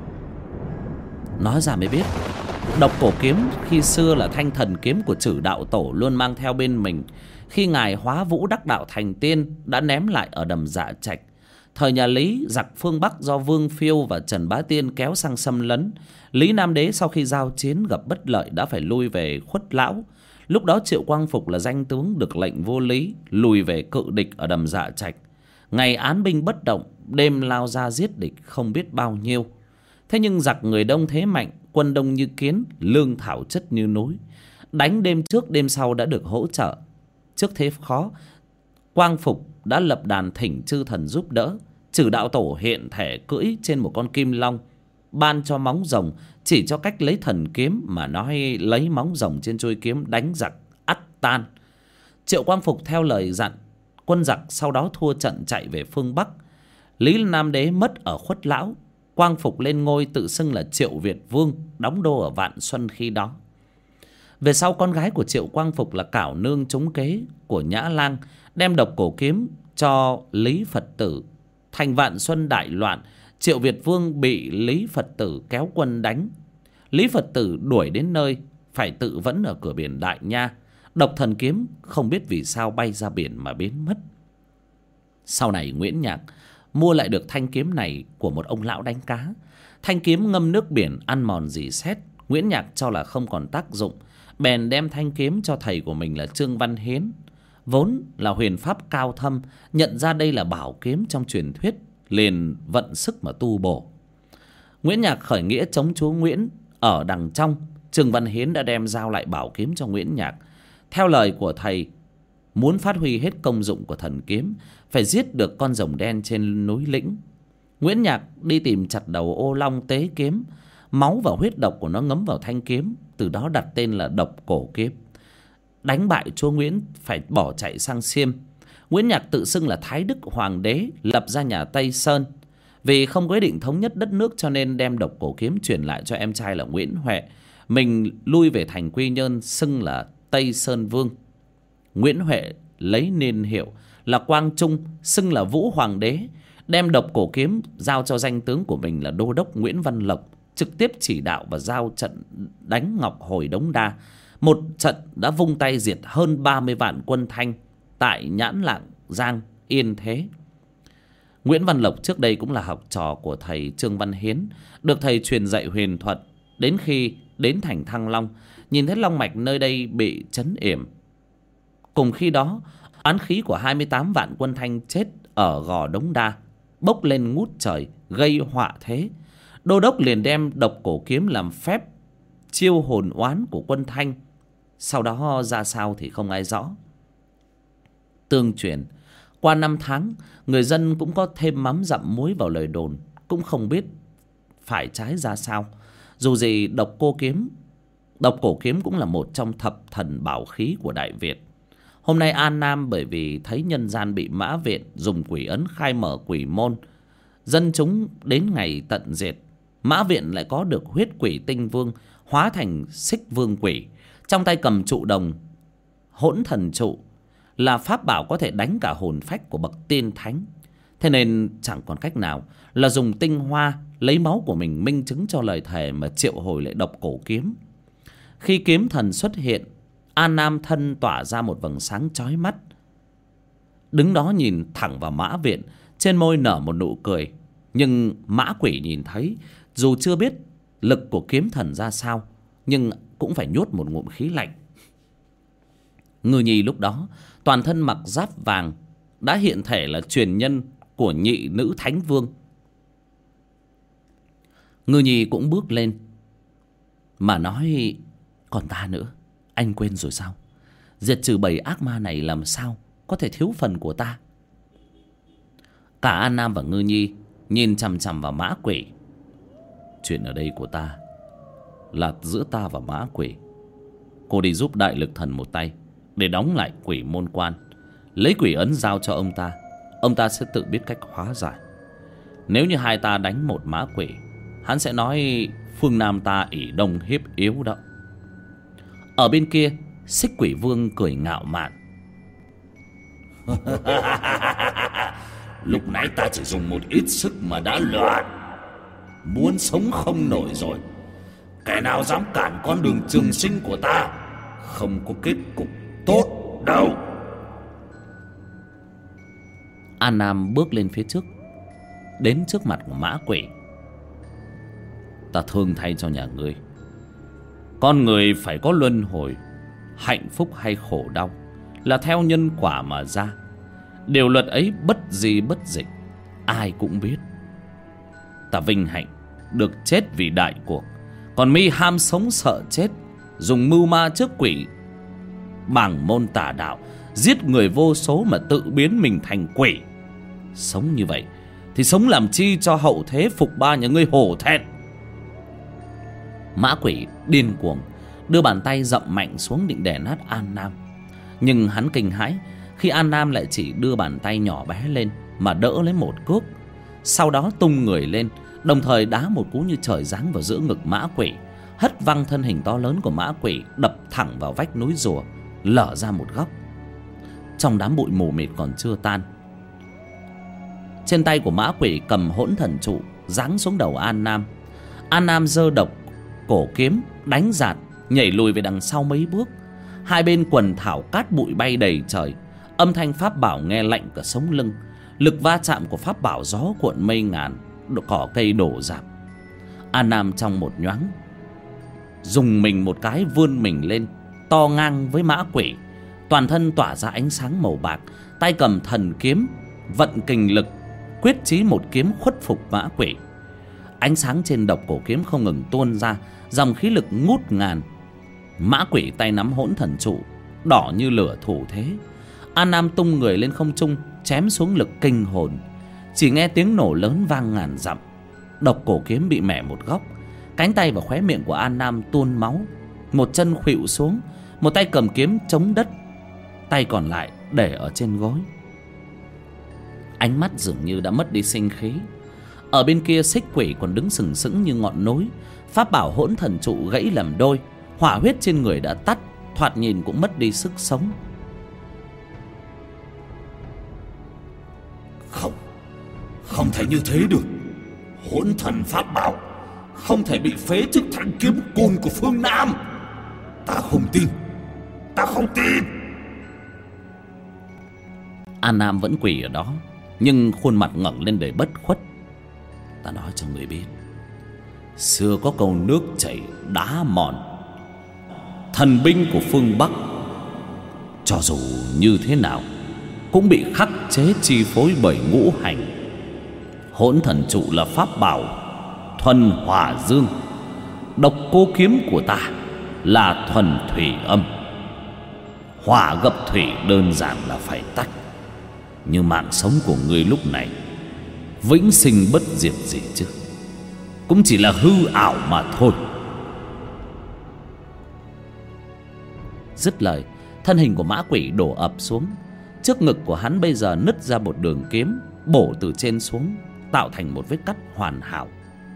Nói ra mới biết, Độc Cổ Kiếm khi xưa là thanh thần kiếm của Trử đạo tổ luôn mang theo bên mình khi ngài hóa vũ đắc đạo thành tiên, đã ném lại ở đầm Dạ Trạch. Thời nhà Lý, giặc phương Bắc do Vương Phiêu và Trần Bá Tiên kéo sang xâm lấn. Lý Nam Đế sau khi giao chiến gặp bất lợi đã phải lui về Khuất Lão. Lúc đó Triệu Quang Phục là danh tướng được lệnh vô lý, lùi về cự địch ở đầm Dạ Trạch. Ngày án binh bất động, đêm lao ra giết địch không biết bao nhiêu. Thế nhưng giặc người đông thế mạnh, quân đông như kiến, lương thảo chất như núi. Đánh đêm trước đêm sau đã được hỗ trợ. Trước thế khó, Quang Phục đã lập đàn thỉnh chư thần giúp đỡ. Trử đạo tổ hiện thể cưỡi trên một con kim long, ban cho móng rồng, chỉ cho cách lấy thần kiếm mà nói lấy móng rồng trên chuôi kiếm đánh giặc ắt tan. Triệu Quang Phục theo lời dặn, quân giặc sau đó thua trận chạy về phương Bắc. Lý Nam Đế mất ở Khuất Lão, Quang Phục lên ngôi tự xưng là Triệu Việt Vương, đóng đô ở Vạn Xuân khi đó. Về sau con gái của Triệu Quang Phục là Cảo Nương trúng kế của Nhã Lang, đem Độc Cổ Kiếm cho Lý Phật Tử. Thành Vạn Xuân đại loạn, Triệu Việt Vương bị Lý Phật Tử kéo quân đánh. Lý Phật Tử đuổi đến nơi phải tự vẫn ở cửa biển Đại Nha. Độc Thần Kiếm không biết vì sao bay ra biển mà biến mất. Sau này Nguyễn Nhạc mua lại được thanh kiếm này của một ông lão đánh cá. Thanh kiếm ngâm nước biển ăn mòn rỉ sét, Nguyễn Nhạc cho là không còn tác dụng, bèn đem thanh kiếm cho thầy của mình là Trương Văn Hiến, vốn là huyền pháp cao thâm, nhận ra đây là bảo kiếm trong truyền thuyết, liền vận sức mà tu bổ. Nguyễn Nhạc khởi nghĩa chống chúa Nguyễn ở đằng trong, Trương Văn Hiến đã đem giao lại bảo kiếm cho Nguyễn Nhạc. Theo lời của thầy, muốn phát huy hết công dụng của thần kiếm, phải giết được con rồng đen trên núi Lĩnh. Nguyễn Nhạc đi tìm chặt đầu ô long tế kiếm, máu và huyết độc của nó ngấm vào thanh kiếm, từ đó đặt tên là Độc Cổ Kiếm. Đánh bại chúa Nguyễn phải bỏ chạy sang Xiêm. Nguyễn Nhạc tự xưng là Thái Đức Hoàng đế, lập ra nhà Tây Sơn. Vì không có ý định thống nhất đất nước cho nên đem Độc Cổ Kiếm truyền lại cho em trai là Nguyễn Huệ. Mình lui về thành Quy Nhơn xưng là Tây Sơn Vương. Nguyễn Huệ lấy niên hiệu là Quang Trung, xưng là Vũ Hoàng đế, đem Độc Cổ Kiếm giao cho danh tướng của mình là Đô đốc Nguyễn Văn Lộc, trực tiếp chỉ đạo và giao trận đánh Ngọc Hồi Đống Đa. Một trận đã vung tay diệt hơn ba mươi vạn quân Thanh tại Nhãn Lạng, Giang, Yên Thế. Nguyễn Văn Lộc trước đây cũng là học trò của thầy Trương Văn Hiến, được thầy truyền dạy huyền thuật. Đến khi đến thành Thăng Long, nhìn thấy long mạch nơi đây bị trấn yểm. Cùng khi đó, Oán khí của hai mươi tám vạn quân Thanh chết ở Gò Đống Đa bốc lên ngút trời, gây họa thế. Đô đốc liền đem độc cổ kiếm làm phép chiêu hồn oán của quân Thanh. Sau đó ra sao thì không ai rõ. Tương truyền, qua năm tháng, người dân cũng có thêm mắm dặm muối vào lời đồn, cũng không biết phải trái ra sao. Dù gì độc cô kiếm, độc cổ kiếm cũng là một trong thập thần bảo khí của Đại Việt. Hôm nay An Nam bởi vì thấy nhân gian bị Mã Viện dùng quỷ ấn khai mở quỷ môn, dân chúng đến ngày tận diệt, Mã Viện lại có được huyết quỷ tinh vương hóa thành xích vương quỷ, trong tay cầm trụ đồng hỗn thần trụ, là pháp bảo có thể đánh cả hồn phách của bậc tiên thánh. Thế nên chẳng còn cách nào là dùng tinh hoa lấy máu của mình minh chứng cho lời thề mà triệu hồi lại độc cổ kiếm. Khi kiếm thần xuất hiện, An Nam thân tỏa ra một vầng sáng chói mắt, đứng đó nhìn thẳng vào Mã Viện, trên môi nở một nụ cười. Nhưng Mã Quỷ nhìn thấy, dù chưa biết lực của kiếm thần ra sao, nhưng cũng phải nhốt một ngụm khí lạnh. Ngư Nhi lúc đó toàn thân mặc giáp vàng, đã hiện thể là truyền nhân của nhị nữ thánh vương. Ngư Nhi cũng bước lên mà nói: còn ta nữa, anh quên rồi sao? Diệt trừ bầy ác ma này làm sao có thể thiếu phần của ta? Cả An Nam và Ngư Nhi nhìn chằm chằm vào Mã Quỷ. Chuyện ở đây của ta là giữa ta và Mã Quỷ. Cô đi giúp Đại Lực Thần một tay để đóng lại quỷ môn quan, lấy quỷ ấn giao cho ông ta. Ông ta sẽ tự biết cách hóa giải. Nếu như hai ta đánh một Mã Quỷ, hắn sẽ nói phương Nam ta ỷ đông hiếp yếu đó. Ở bên kia, Xích Quỷ Vương cười ngạo mạn. Lúc nãy ta chỉ dùng một ít sức mà đã loạn, muốn sống không nổi rồi. Kẻ nào dám cản con đường trường sinh của ta không có kết cục tốt đâu. An Nam bước lên phía trước, đến trước mặt của Mã Quỷ. Ta thương thay cho nhà ngươi. Con người phải có luân hồi, hạnh phúc hay khổ đau là theo nhân quả mà ra. Điều luật ấy bất di bất dịch, ai cũng biết. Ta vinh hạnh được chết vì đại cuộc, còn mi ham sống sợ chết, dùng mưu ma trước quỷ, bảng môn tà đạo, giết người vô số mà tự biến mình thành quỷ. Sống như vậy thì sống làm chi cho hậu thế phục ba nhà ngươi hổ thẹn. Mã Quỷ điên cuồng đưa bàn tay dậm mạnh xuống định đè nát An Nam. Nhưng hắn kinh hãi khi An Nam lại chỉ đưa bàn tay nhỏ bé lên mà đỡ lấy một cước, sau đó tung người lên, đồng thời đá một cú như trời giáng vào giữa ngực Mã Quỷ, hất văng thân hình to lớn của Mã Quỷ đập thẳng vào vách núi rùa, lở ra một góc. Trong đám bụi mù mịt còn chưa tan, trên tay của Mã Quỷ cầm hỗn thần trụ giáng xuống đầu An Nam. An Nam giơ độc cổ kiếm đánh giạt, nhảy lùi về đằng sau mấy bước. Hai bên quần thảo cát bụi bay đầy trời, âm thanh pháp bảo nghe lạnh cả sống lưng. Lực va chạm của pháp bảo gió cuộn mây ngàn, cỏ cây đổ rạp. An Nam trong một nhoáng dùng mình một cái, vươn mình lên to ngang với Mã Quỷ, toàn thân tỏa ra ánh sáng màu bạc, tay cầm thần kiếm vận kình lực, quyết chí một kiếm khuất phục Mã Quỷ. Ánh sáng trên độc cổ kiếm không ngừng tuôn ra, dòng khí lực ngút ngàn. Mã Quỷ tay nắm hỗn thần trụ, đỏ như lửa thủ thế. An Nam tung người lên không trung, chém xuống lực kinh hồn. Chỉ nghe tiếng nổ lớn vang ngàn dặm, độc cổ kiếm bị mẻ một góc, cánh tay và khóe miệng của An Nam tuôn máu. Một chân khuỵu xuống, một tay cầm kiếm chống đất, tay còn lại để ở trên gối. Ánh mắt dường như đã mất đi sinh khí. Ở bên kia, Xích Quỷ còn đứng sừng sững như ngọn núi, pháp bảo hỗn thần trụ gãy làm đôi, hỏa huyết trên người đã tắt, thoạt nhìn cũng mất đi sức sống. Không, không thể như thế được. Hỗn thần pháp bảo không thể bị phế trước thanh kiếm côn của phương Nam. Ta không tin, ta không tin. An Nam vẫn quỳ ở đó, nhưng khuôn mặt ngẩng lên để bất khuất. Ta nói cho người biết, xưa có câu nước chảy đá mòn. Thần binh của phương Bắc cho dù như thế nào cũng bị khắc chế chi phối bởi ngũ hành. Hỗn thần trụ là pháp bảo thuần hỏa dương, độc cô kiếm của ta là thuần thủy âm. Hỏa gặp thủy đơn giản là phải tách, nhưng mạng sống của ngươi lúc này vĩnh sinh bất diệt gì chứ, cũng chỉ là hư ảo mà thôi. Dứt lời, thân hình của mã quỷ đổ ập xuống. Trước ngực của hắn bây giờ nứt ra một đường kiếm, bổ từ trên xuống, tạo thành một vết cắt hoàn hảo.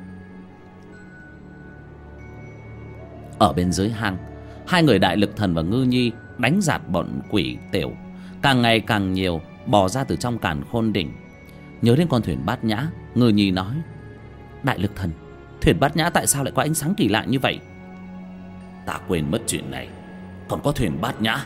Ở bên dưới hang, hai người Đại Lực Thần và Ngư Nhi đánh giạt bọn quỷ tiểu càng ngày càng nhiều bò ra từ trong càn khôn đỉnh. Nhớ đến con thuyền Bát Nhã, Ngư Nhi nói: Đại Lực Thần, thuyền Bát Nhã tại sao lại có ánh sáng kỳ lạ như vậy? Ta quên mất chuyện này, còn có thuyền Bát Nhã.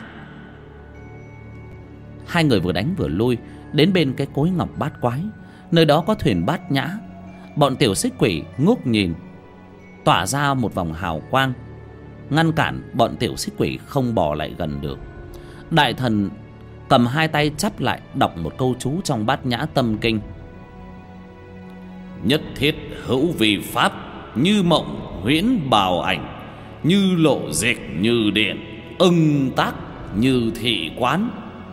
Hai người vừa đánh vừa lui đến bên cái cối ngọc bát quái, nơi đó có thuyền Bát Nhã. Bọn tiểu xích quỷ ngước nhìn, tỏa ra một vòng hào quang, ngăn cản bọn tiểu xích quỷ không bò lại gần được. Đại thần cầm hai tay chắp lại, đọc một câu chú trong Bát Nhã Tâm Kinh: Nhất thiết hữu vi pháp, như mộng huyễn bào ảnh, như lộ dịch như điện, ưng tác như thị quán.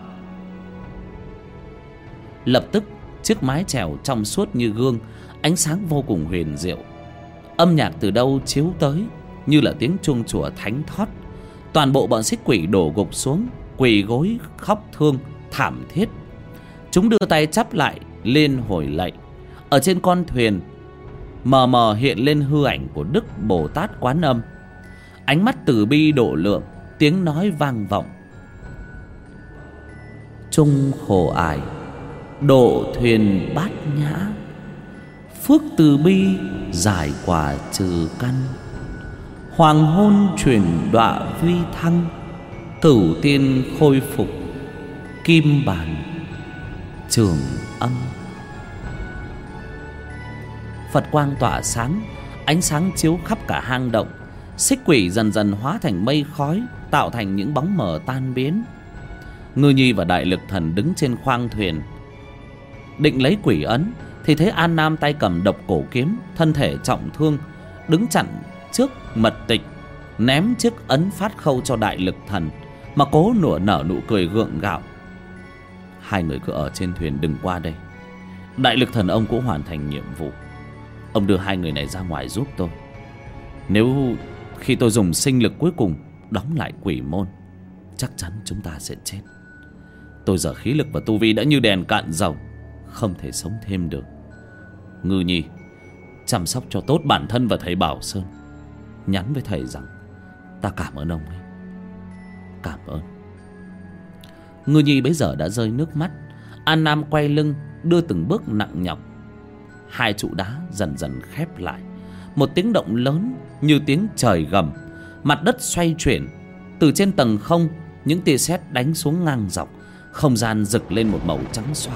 Lập tức chiếc mái chèo trong suốt như gương, ánh sáng vô cùng huyền diệu. Âm nhạc từ đâu chiếu tới như là tiếng chuông chùa thánh thót. Toàn bộ bọn xích quỷ đổ gục xuống, quỳ gối khóc thương thảm thiết. Chúng đưa tay chắp lại lên hồi lạy. Ở trên con thuyền mờ mờ hiện lên hư ảnh của Đức Bồ Tát Quán Âm, ánh mắt từ bi độ lượng, tiếng nói vang vọng: Chung khổ ải, độ thuyền Bát Nhã, phước từ bi giải quả trừ căn. Hoàng hôn chuyển đọa vi thăng, cửu tiên khôi phục kim bản trường âm. Phật quang tỏa sáng, ánh sáng chiếu khắp cả hang động. Xích quỷ dần dần hóa thành mây khói, tạo thành những bóng mờ tan biến. Ngư Nhi và Đại Lực Thần đứng trên khoang thuyền định lấy quỷ ấn, thì thấy An Nam tay cầm độc cổ kiếm, thân thể trọng thương, đứng chặn trước mật tịch, ném chiếc ấn phát khâu cho Đại Lực Thần, mà cố nửa nở nụ cười gượng gạo: Hai người cứ ở trên thuyền đừng qua đây. Đại Lực Thần ông cũng hoàn thành nhiệm vụ, ông đưa hai người này ra ngoài giúp tôi. Nếu khi tôi dùng sinh lực cuối cùng đóng lại quỷ môn, chắc chắn chúng ta sẽ chết. Tôi giờ khí lực và tu vi đã như đèn cạn dầu, không thể sống thêm được. Ngư Nhi, chăm sóc cho tốt bản thân và thầy Bảo Sơn. Nhắn với thầy rằng ta cảm ơn ông ấy. Cảm ơn. Ngư Nhi bấy giờ đã rơi nước mắt. An Nam quay lưng đưa từng bước nặng nhọc. Hai trụ đá dần dần khép lại. Một tiếng động lớn như tiếng trời gầm. Mặt đất xoay chuyển. Từ trên tầng không, những tia sét đánh xuống ngang dọc. Không gian rực lên một màu trắng xóa.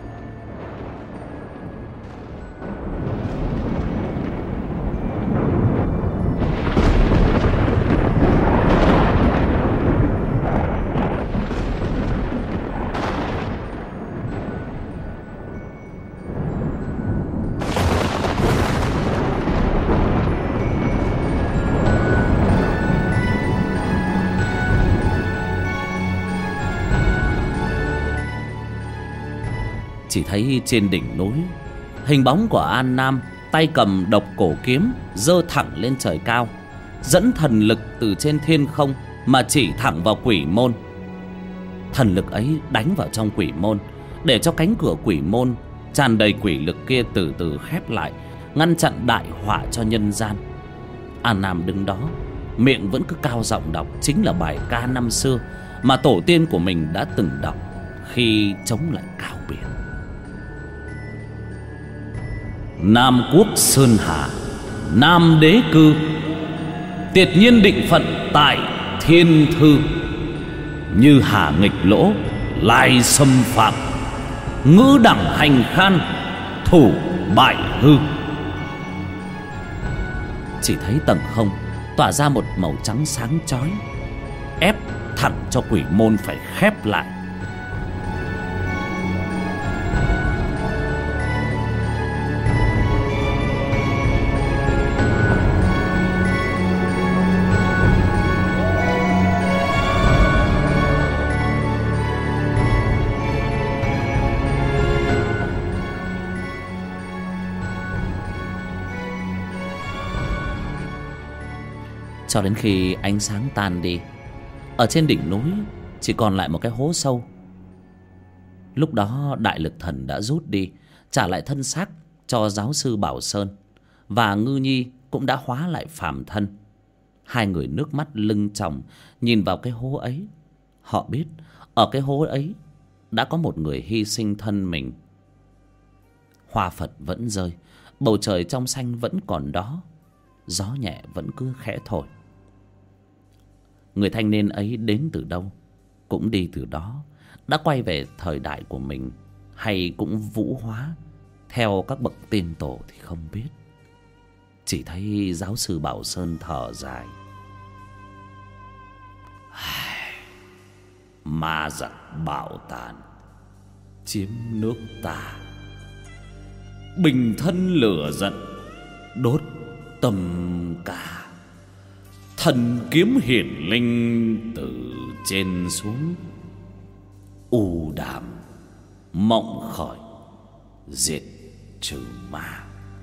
Chỉ thấy trên đỉnh núi, hình bóng của An Nam tay cầm độc cổ kiếm giơ thẳng lên trời cao, dẫn thần lực từ trên thiên không mà chỉ thẳng vào quỷ môn. Thần lực ấy đánh vào trong quỷ môn, để cho cánh cửa quỷ môn tràn đầy quỷ lực kia từ từ khép lại, ngăn chặn đại họa cho nhân gian. An Nam đứng đó, miệng vẫn cứ cao giọng đọc chính là bài ca năm xưa mà tổ tiên của mình đã từng đọc khi chống lại Cao Biển. Nam quốc sơn hà, Nam đế cư, tiệt nhiên định phận tại thiên thư. Như hà nghịch lỗ, lai xâm phạm, ngữ đẳng hành khan, thủ bại hư. Chỉ thấy tầng không tỏa ra một màu trắng sáng chói, ép thẳng cho quỷ môn phải khép lại. Cho đến khi ánh sáng tan đi, ở trên đỉnh núi chỉ còn lại một cái hố sâu. Lúc đó đại lực thần đã rút đi, trả lại thân xác cho giáo sư Bảo Sơn, và Ngư Nhi cũng đã hóa lại phàm thân. Hai người nước mắt lưng tròng nhìn vào cái hố ấy. Họ biết ở cái hố ấy đã có một người hy sinh thân mình. Hoa Phật vẫn rơi, bầu trời trong xanh vẫn còn đó, gió nhẹ vẫn cứ khẽ thổi. Người thanh niên ấy đến từ đâu, cũng đi từ đó, đã quay về thời đại của mình, hay cũng vũ hóa theo các bậc tiên tổ thì không biết. Chỉ thấy giáo sư Bảo Sơn thở dài. Ma giặc bạo tàn chiếm nước ta, bình thân lửa giận đốt tâm ca. Thần kiếm hiển linh từ trên xuống, u đàm mộng khởi diệt trừ ma.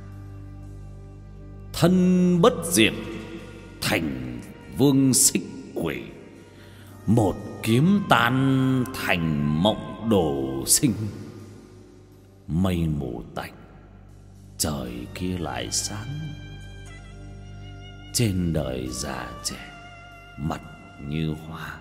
Thân bất diệt thành vương xích quỷ, một kiếm tan thành mộng đồ sinh. Mây mù tạnh, trời kia lại sáng. Trên đời già trẻ mặt như hoa,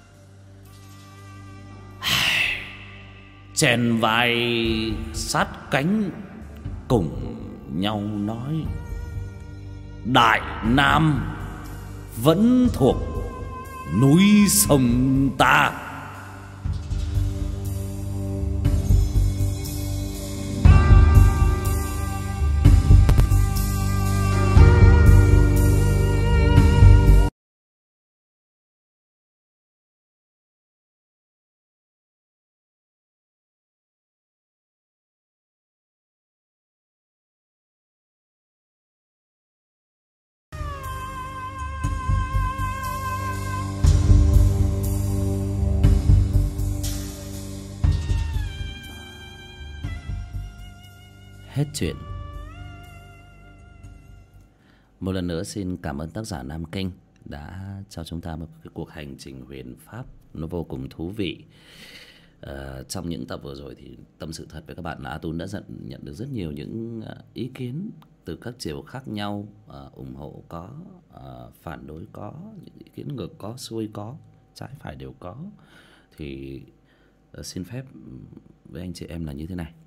chèn vai sát cánh cùng nhau nói: Đại Nam vẫn thuộc núi sông ta. Hết chuyện. Một lần nữa xin cảm ơn tác giả Nam Kinh đã cho chúng ta một cái cuộc hành trình huyền pháp nó vô cùng thú vị. À, trong những tập vừa rồi thì tâm sự thật với các bạn là A Tún đã nhận, nhận được rất nhiều những ý kiến từ các chiều khác nhau, à, ủng hộ có, à, phản đối có, những ý kiến ngược có, xuôi có, trái phải đều có. Thì uh, xin phép với anh chị em là như thế này.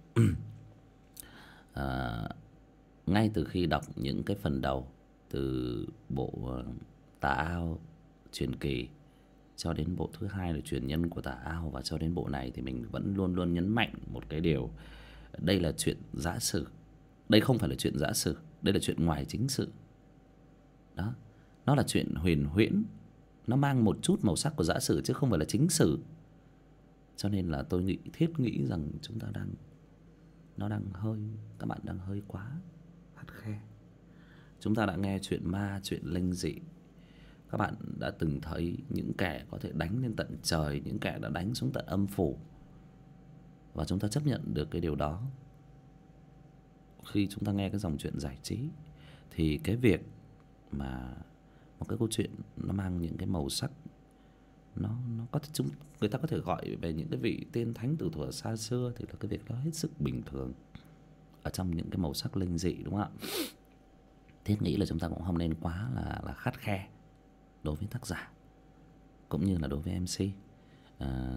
À, ngay từ khi đọc những cái phần đầu từ bộ uh, Tà Ao truyền kỳ cho đến bộ thứ hai là truyền nhân của Tà Ao, và cho đến bộ này thì mình vẫn luôn luôn nhấn mạnh một cái điều: đây là chuyện giả sử, đây không phải là chuyện giả sử, đây là chuyện ngoài chính sự. Đó, nó là chuyện huyền huyễn, nó mang một chút màu sắc của giả sử chứ không phải là chính sử. Cho nên là tôi nghĩ thiết nghĩ rằng chúng ta đang nó đang hơi các bạn đang hơi quá khắt khe. Chúng ta đã nghe chuyện ma, chuyện linh dị, các bạn đã từng thấy những kẻ có thể đánh lên tận trời, những kẻ đã đánh xuống tận âm phủ, và chúng ta chấp nhận được cái điều đó. Khi chúng ta nghe cái dòng chuyện giải trí thì cái việc mà một cái câu chuyện nó mang những cái màu sắc, nó nó có thể chúng người ta có thể gọi về những cái vị tiên thánh từ thuở xa xưa, thì là cái việc đó hết sức bình thường ở trong những cái màu sắc linh dị, đúng không ạ? Thiết nghĩ là chúng ta cũng không nên quá là là khắt khe đối với tác giả cũng như là đối với em xê. À,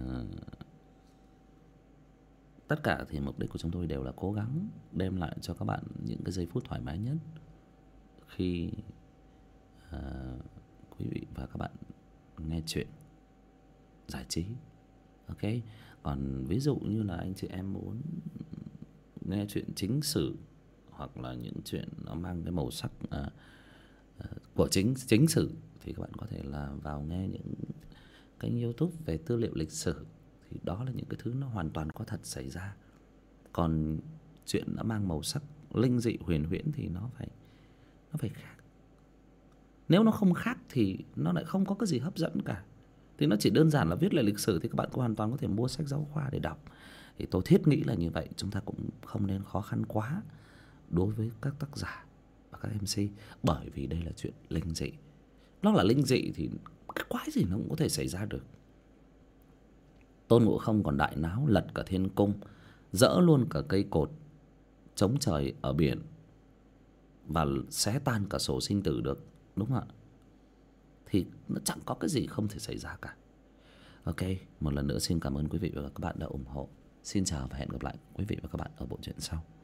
tất cả thì mục đích của chúng tôi đều là cố gắng đem lại cho các bạn những cái giây phút thoải mái nhất khi à, quý vị và các bạn nghe chuyện giải trí. Ok, còn ví dụ như là anh chị em muốn nghe chuyện chính sử hoặc là những chuyện nó mang cái màu sắc à, à, của chính chính sử thì các bạn có thể là vào nghe những kênh YouTube về tư liệu lịch sử, thì đó là những cái thứ nó hoàn toàn có thật xảy ra. Còn chuyện nó mang màu sắc linh dị huyền huyễn thì nó phải nó phải khác. Nếu nó không khác thì nó lại không có cái gì hấp dẫn cả. Thì nó chỉ đơn giản là viết lại lịch sử thì các bạn hoàn toàn có thể mua sách giáo khoa để đọc. Thì tôi thiết nghĩ là như vậy, chúng ta cũng không nên khó khăn quá đối với các tác giả và các em xê, bởi vì đây là chuyện linh dị. nó là linh dị thì cái quái gì nó cũng có thể xảy ra được. Tôn Ngộ Không còn đại náo lật cả thiên cung, dỡ luôn cả cây cột chống trời ở biển, và xé tan cả sổ sinh tử được, đúng không ạ? Thì nó chẳng có cái gì không thể xảy ra cả. Ok, một lần nữa xin cảm ơn quý vị và các bạn đã ủng hộ. Xin chào và hẹn gặp lại quý vị và các bạn ở bộ truyện sau.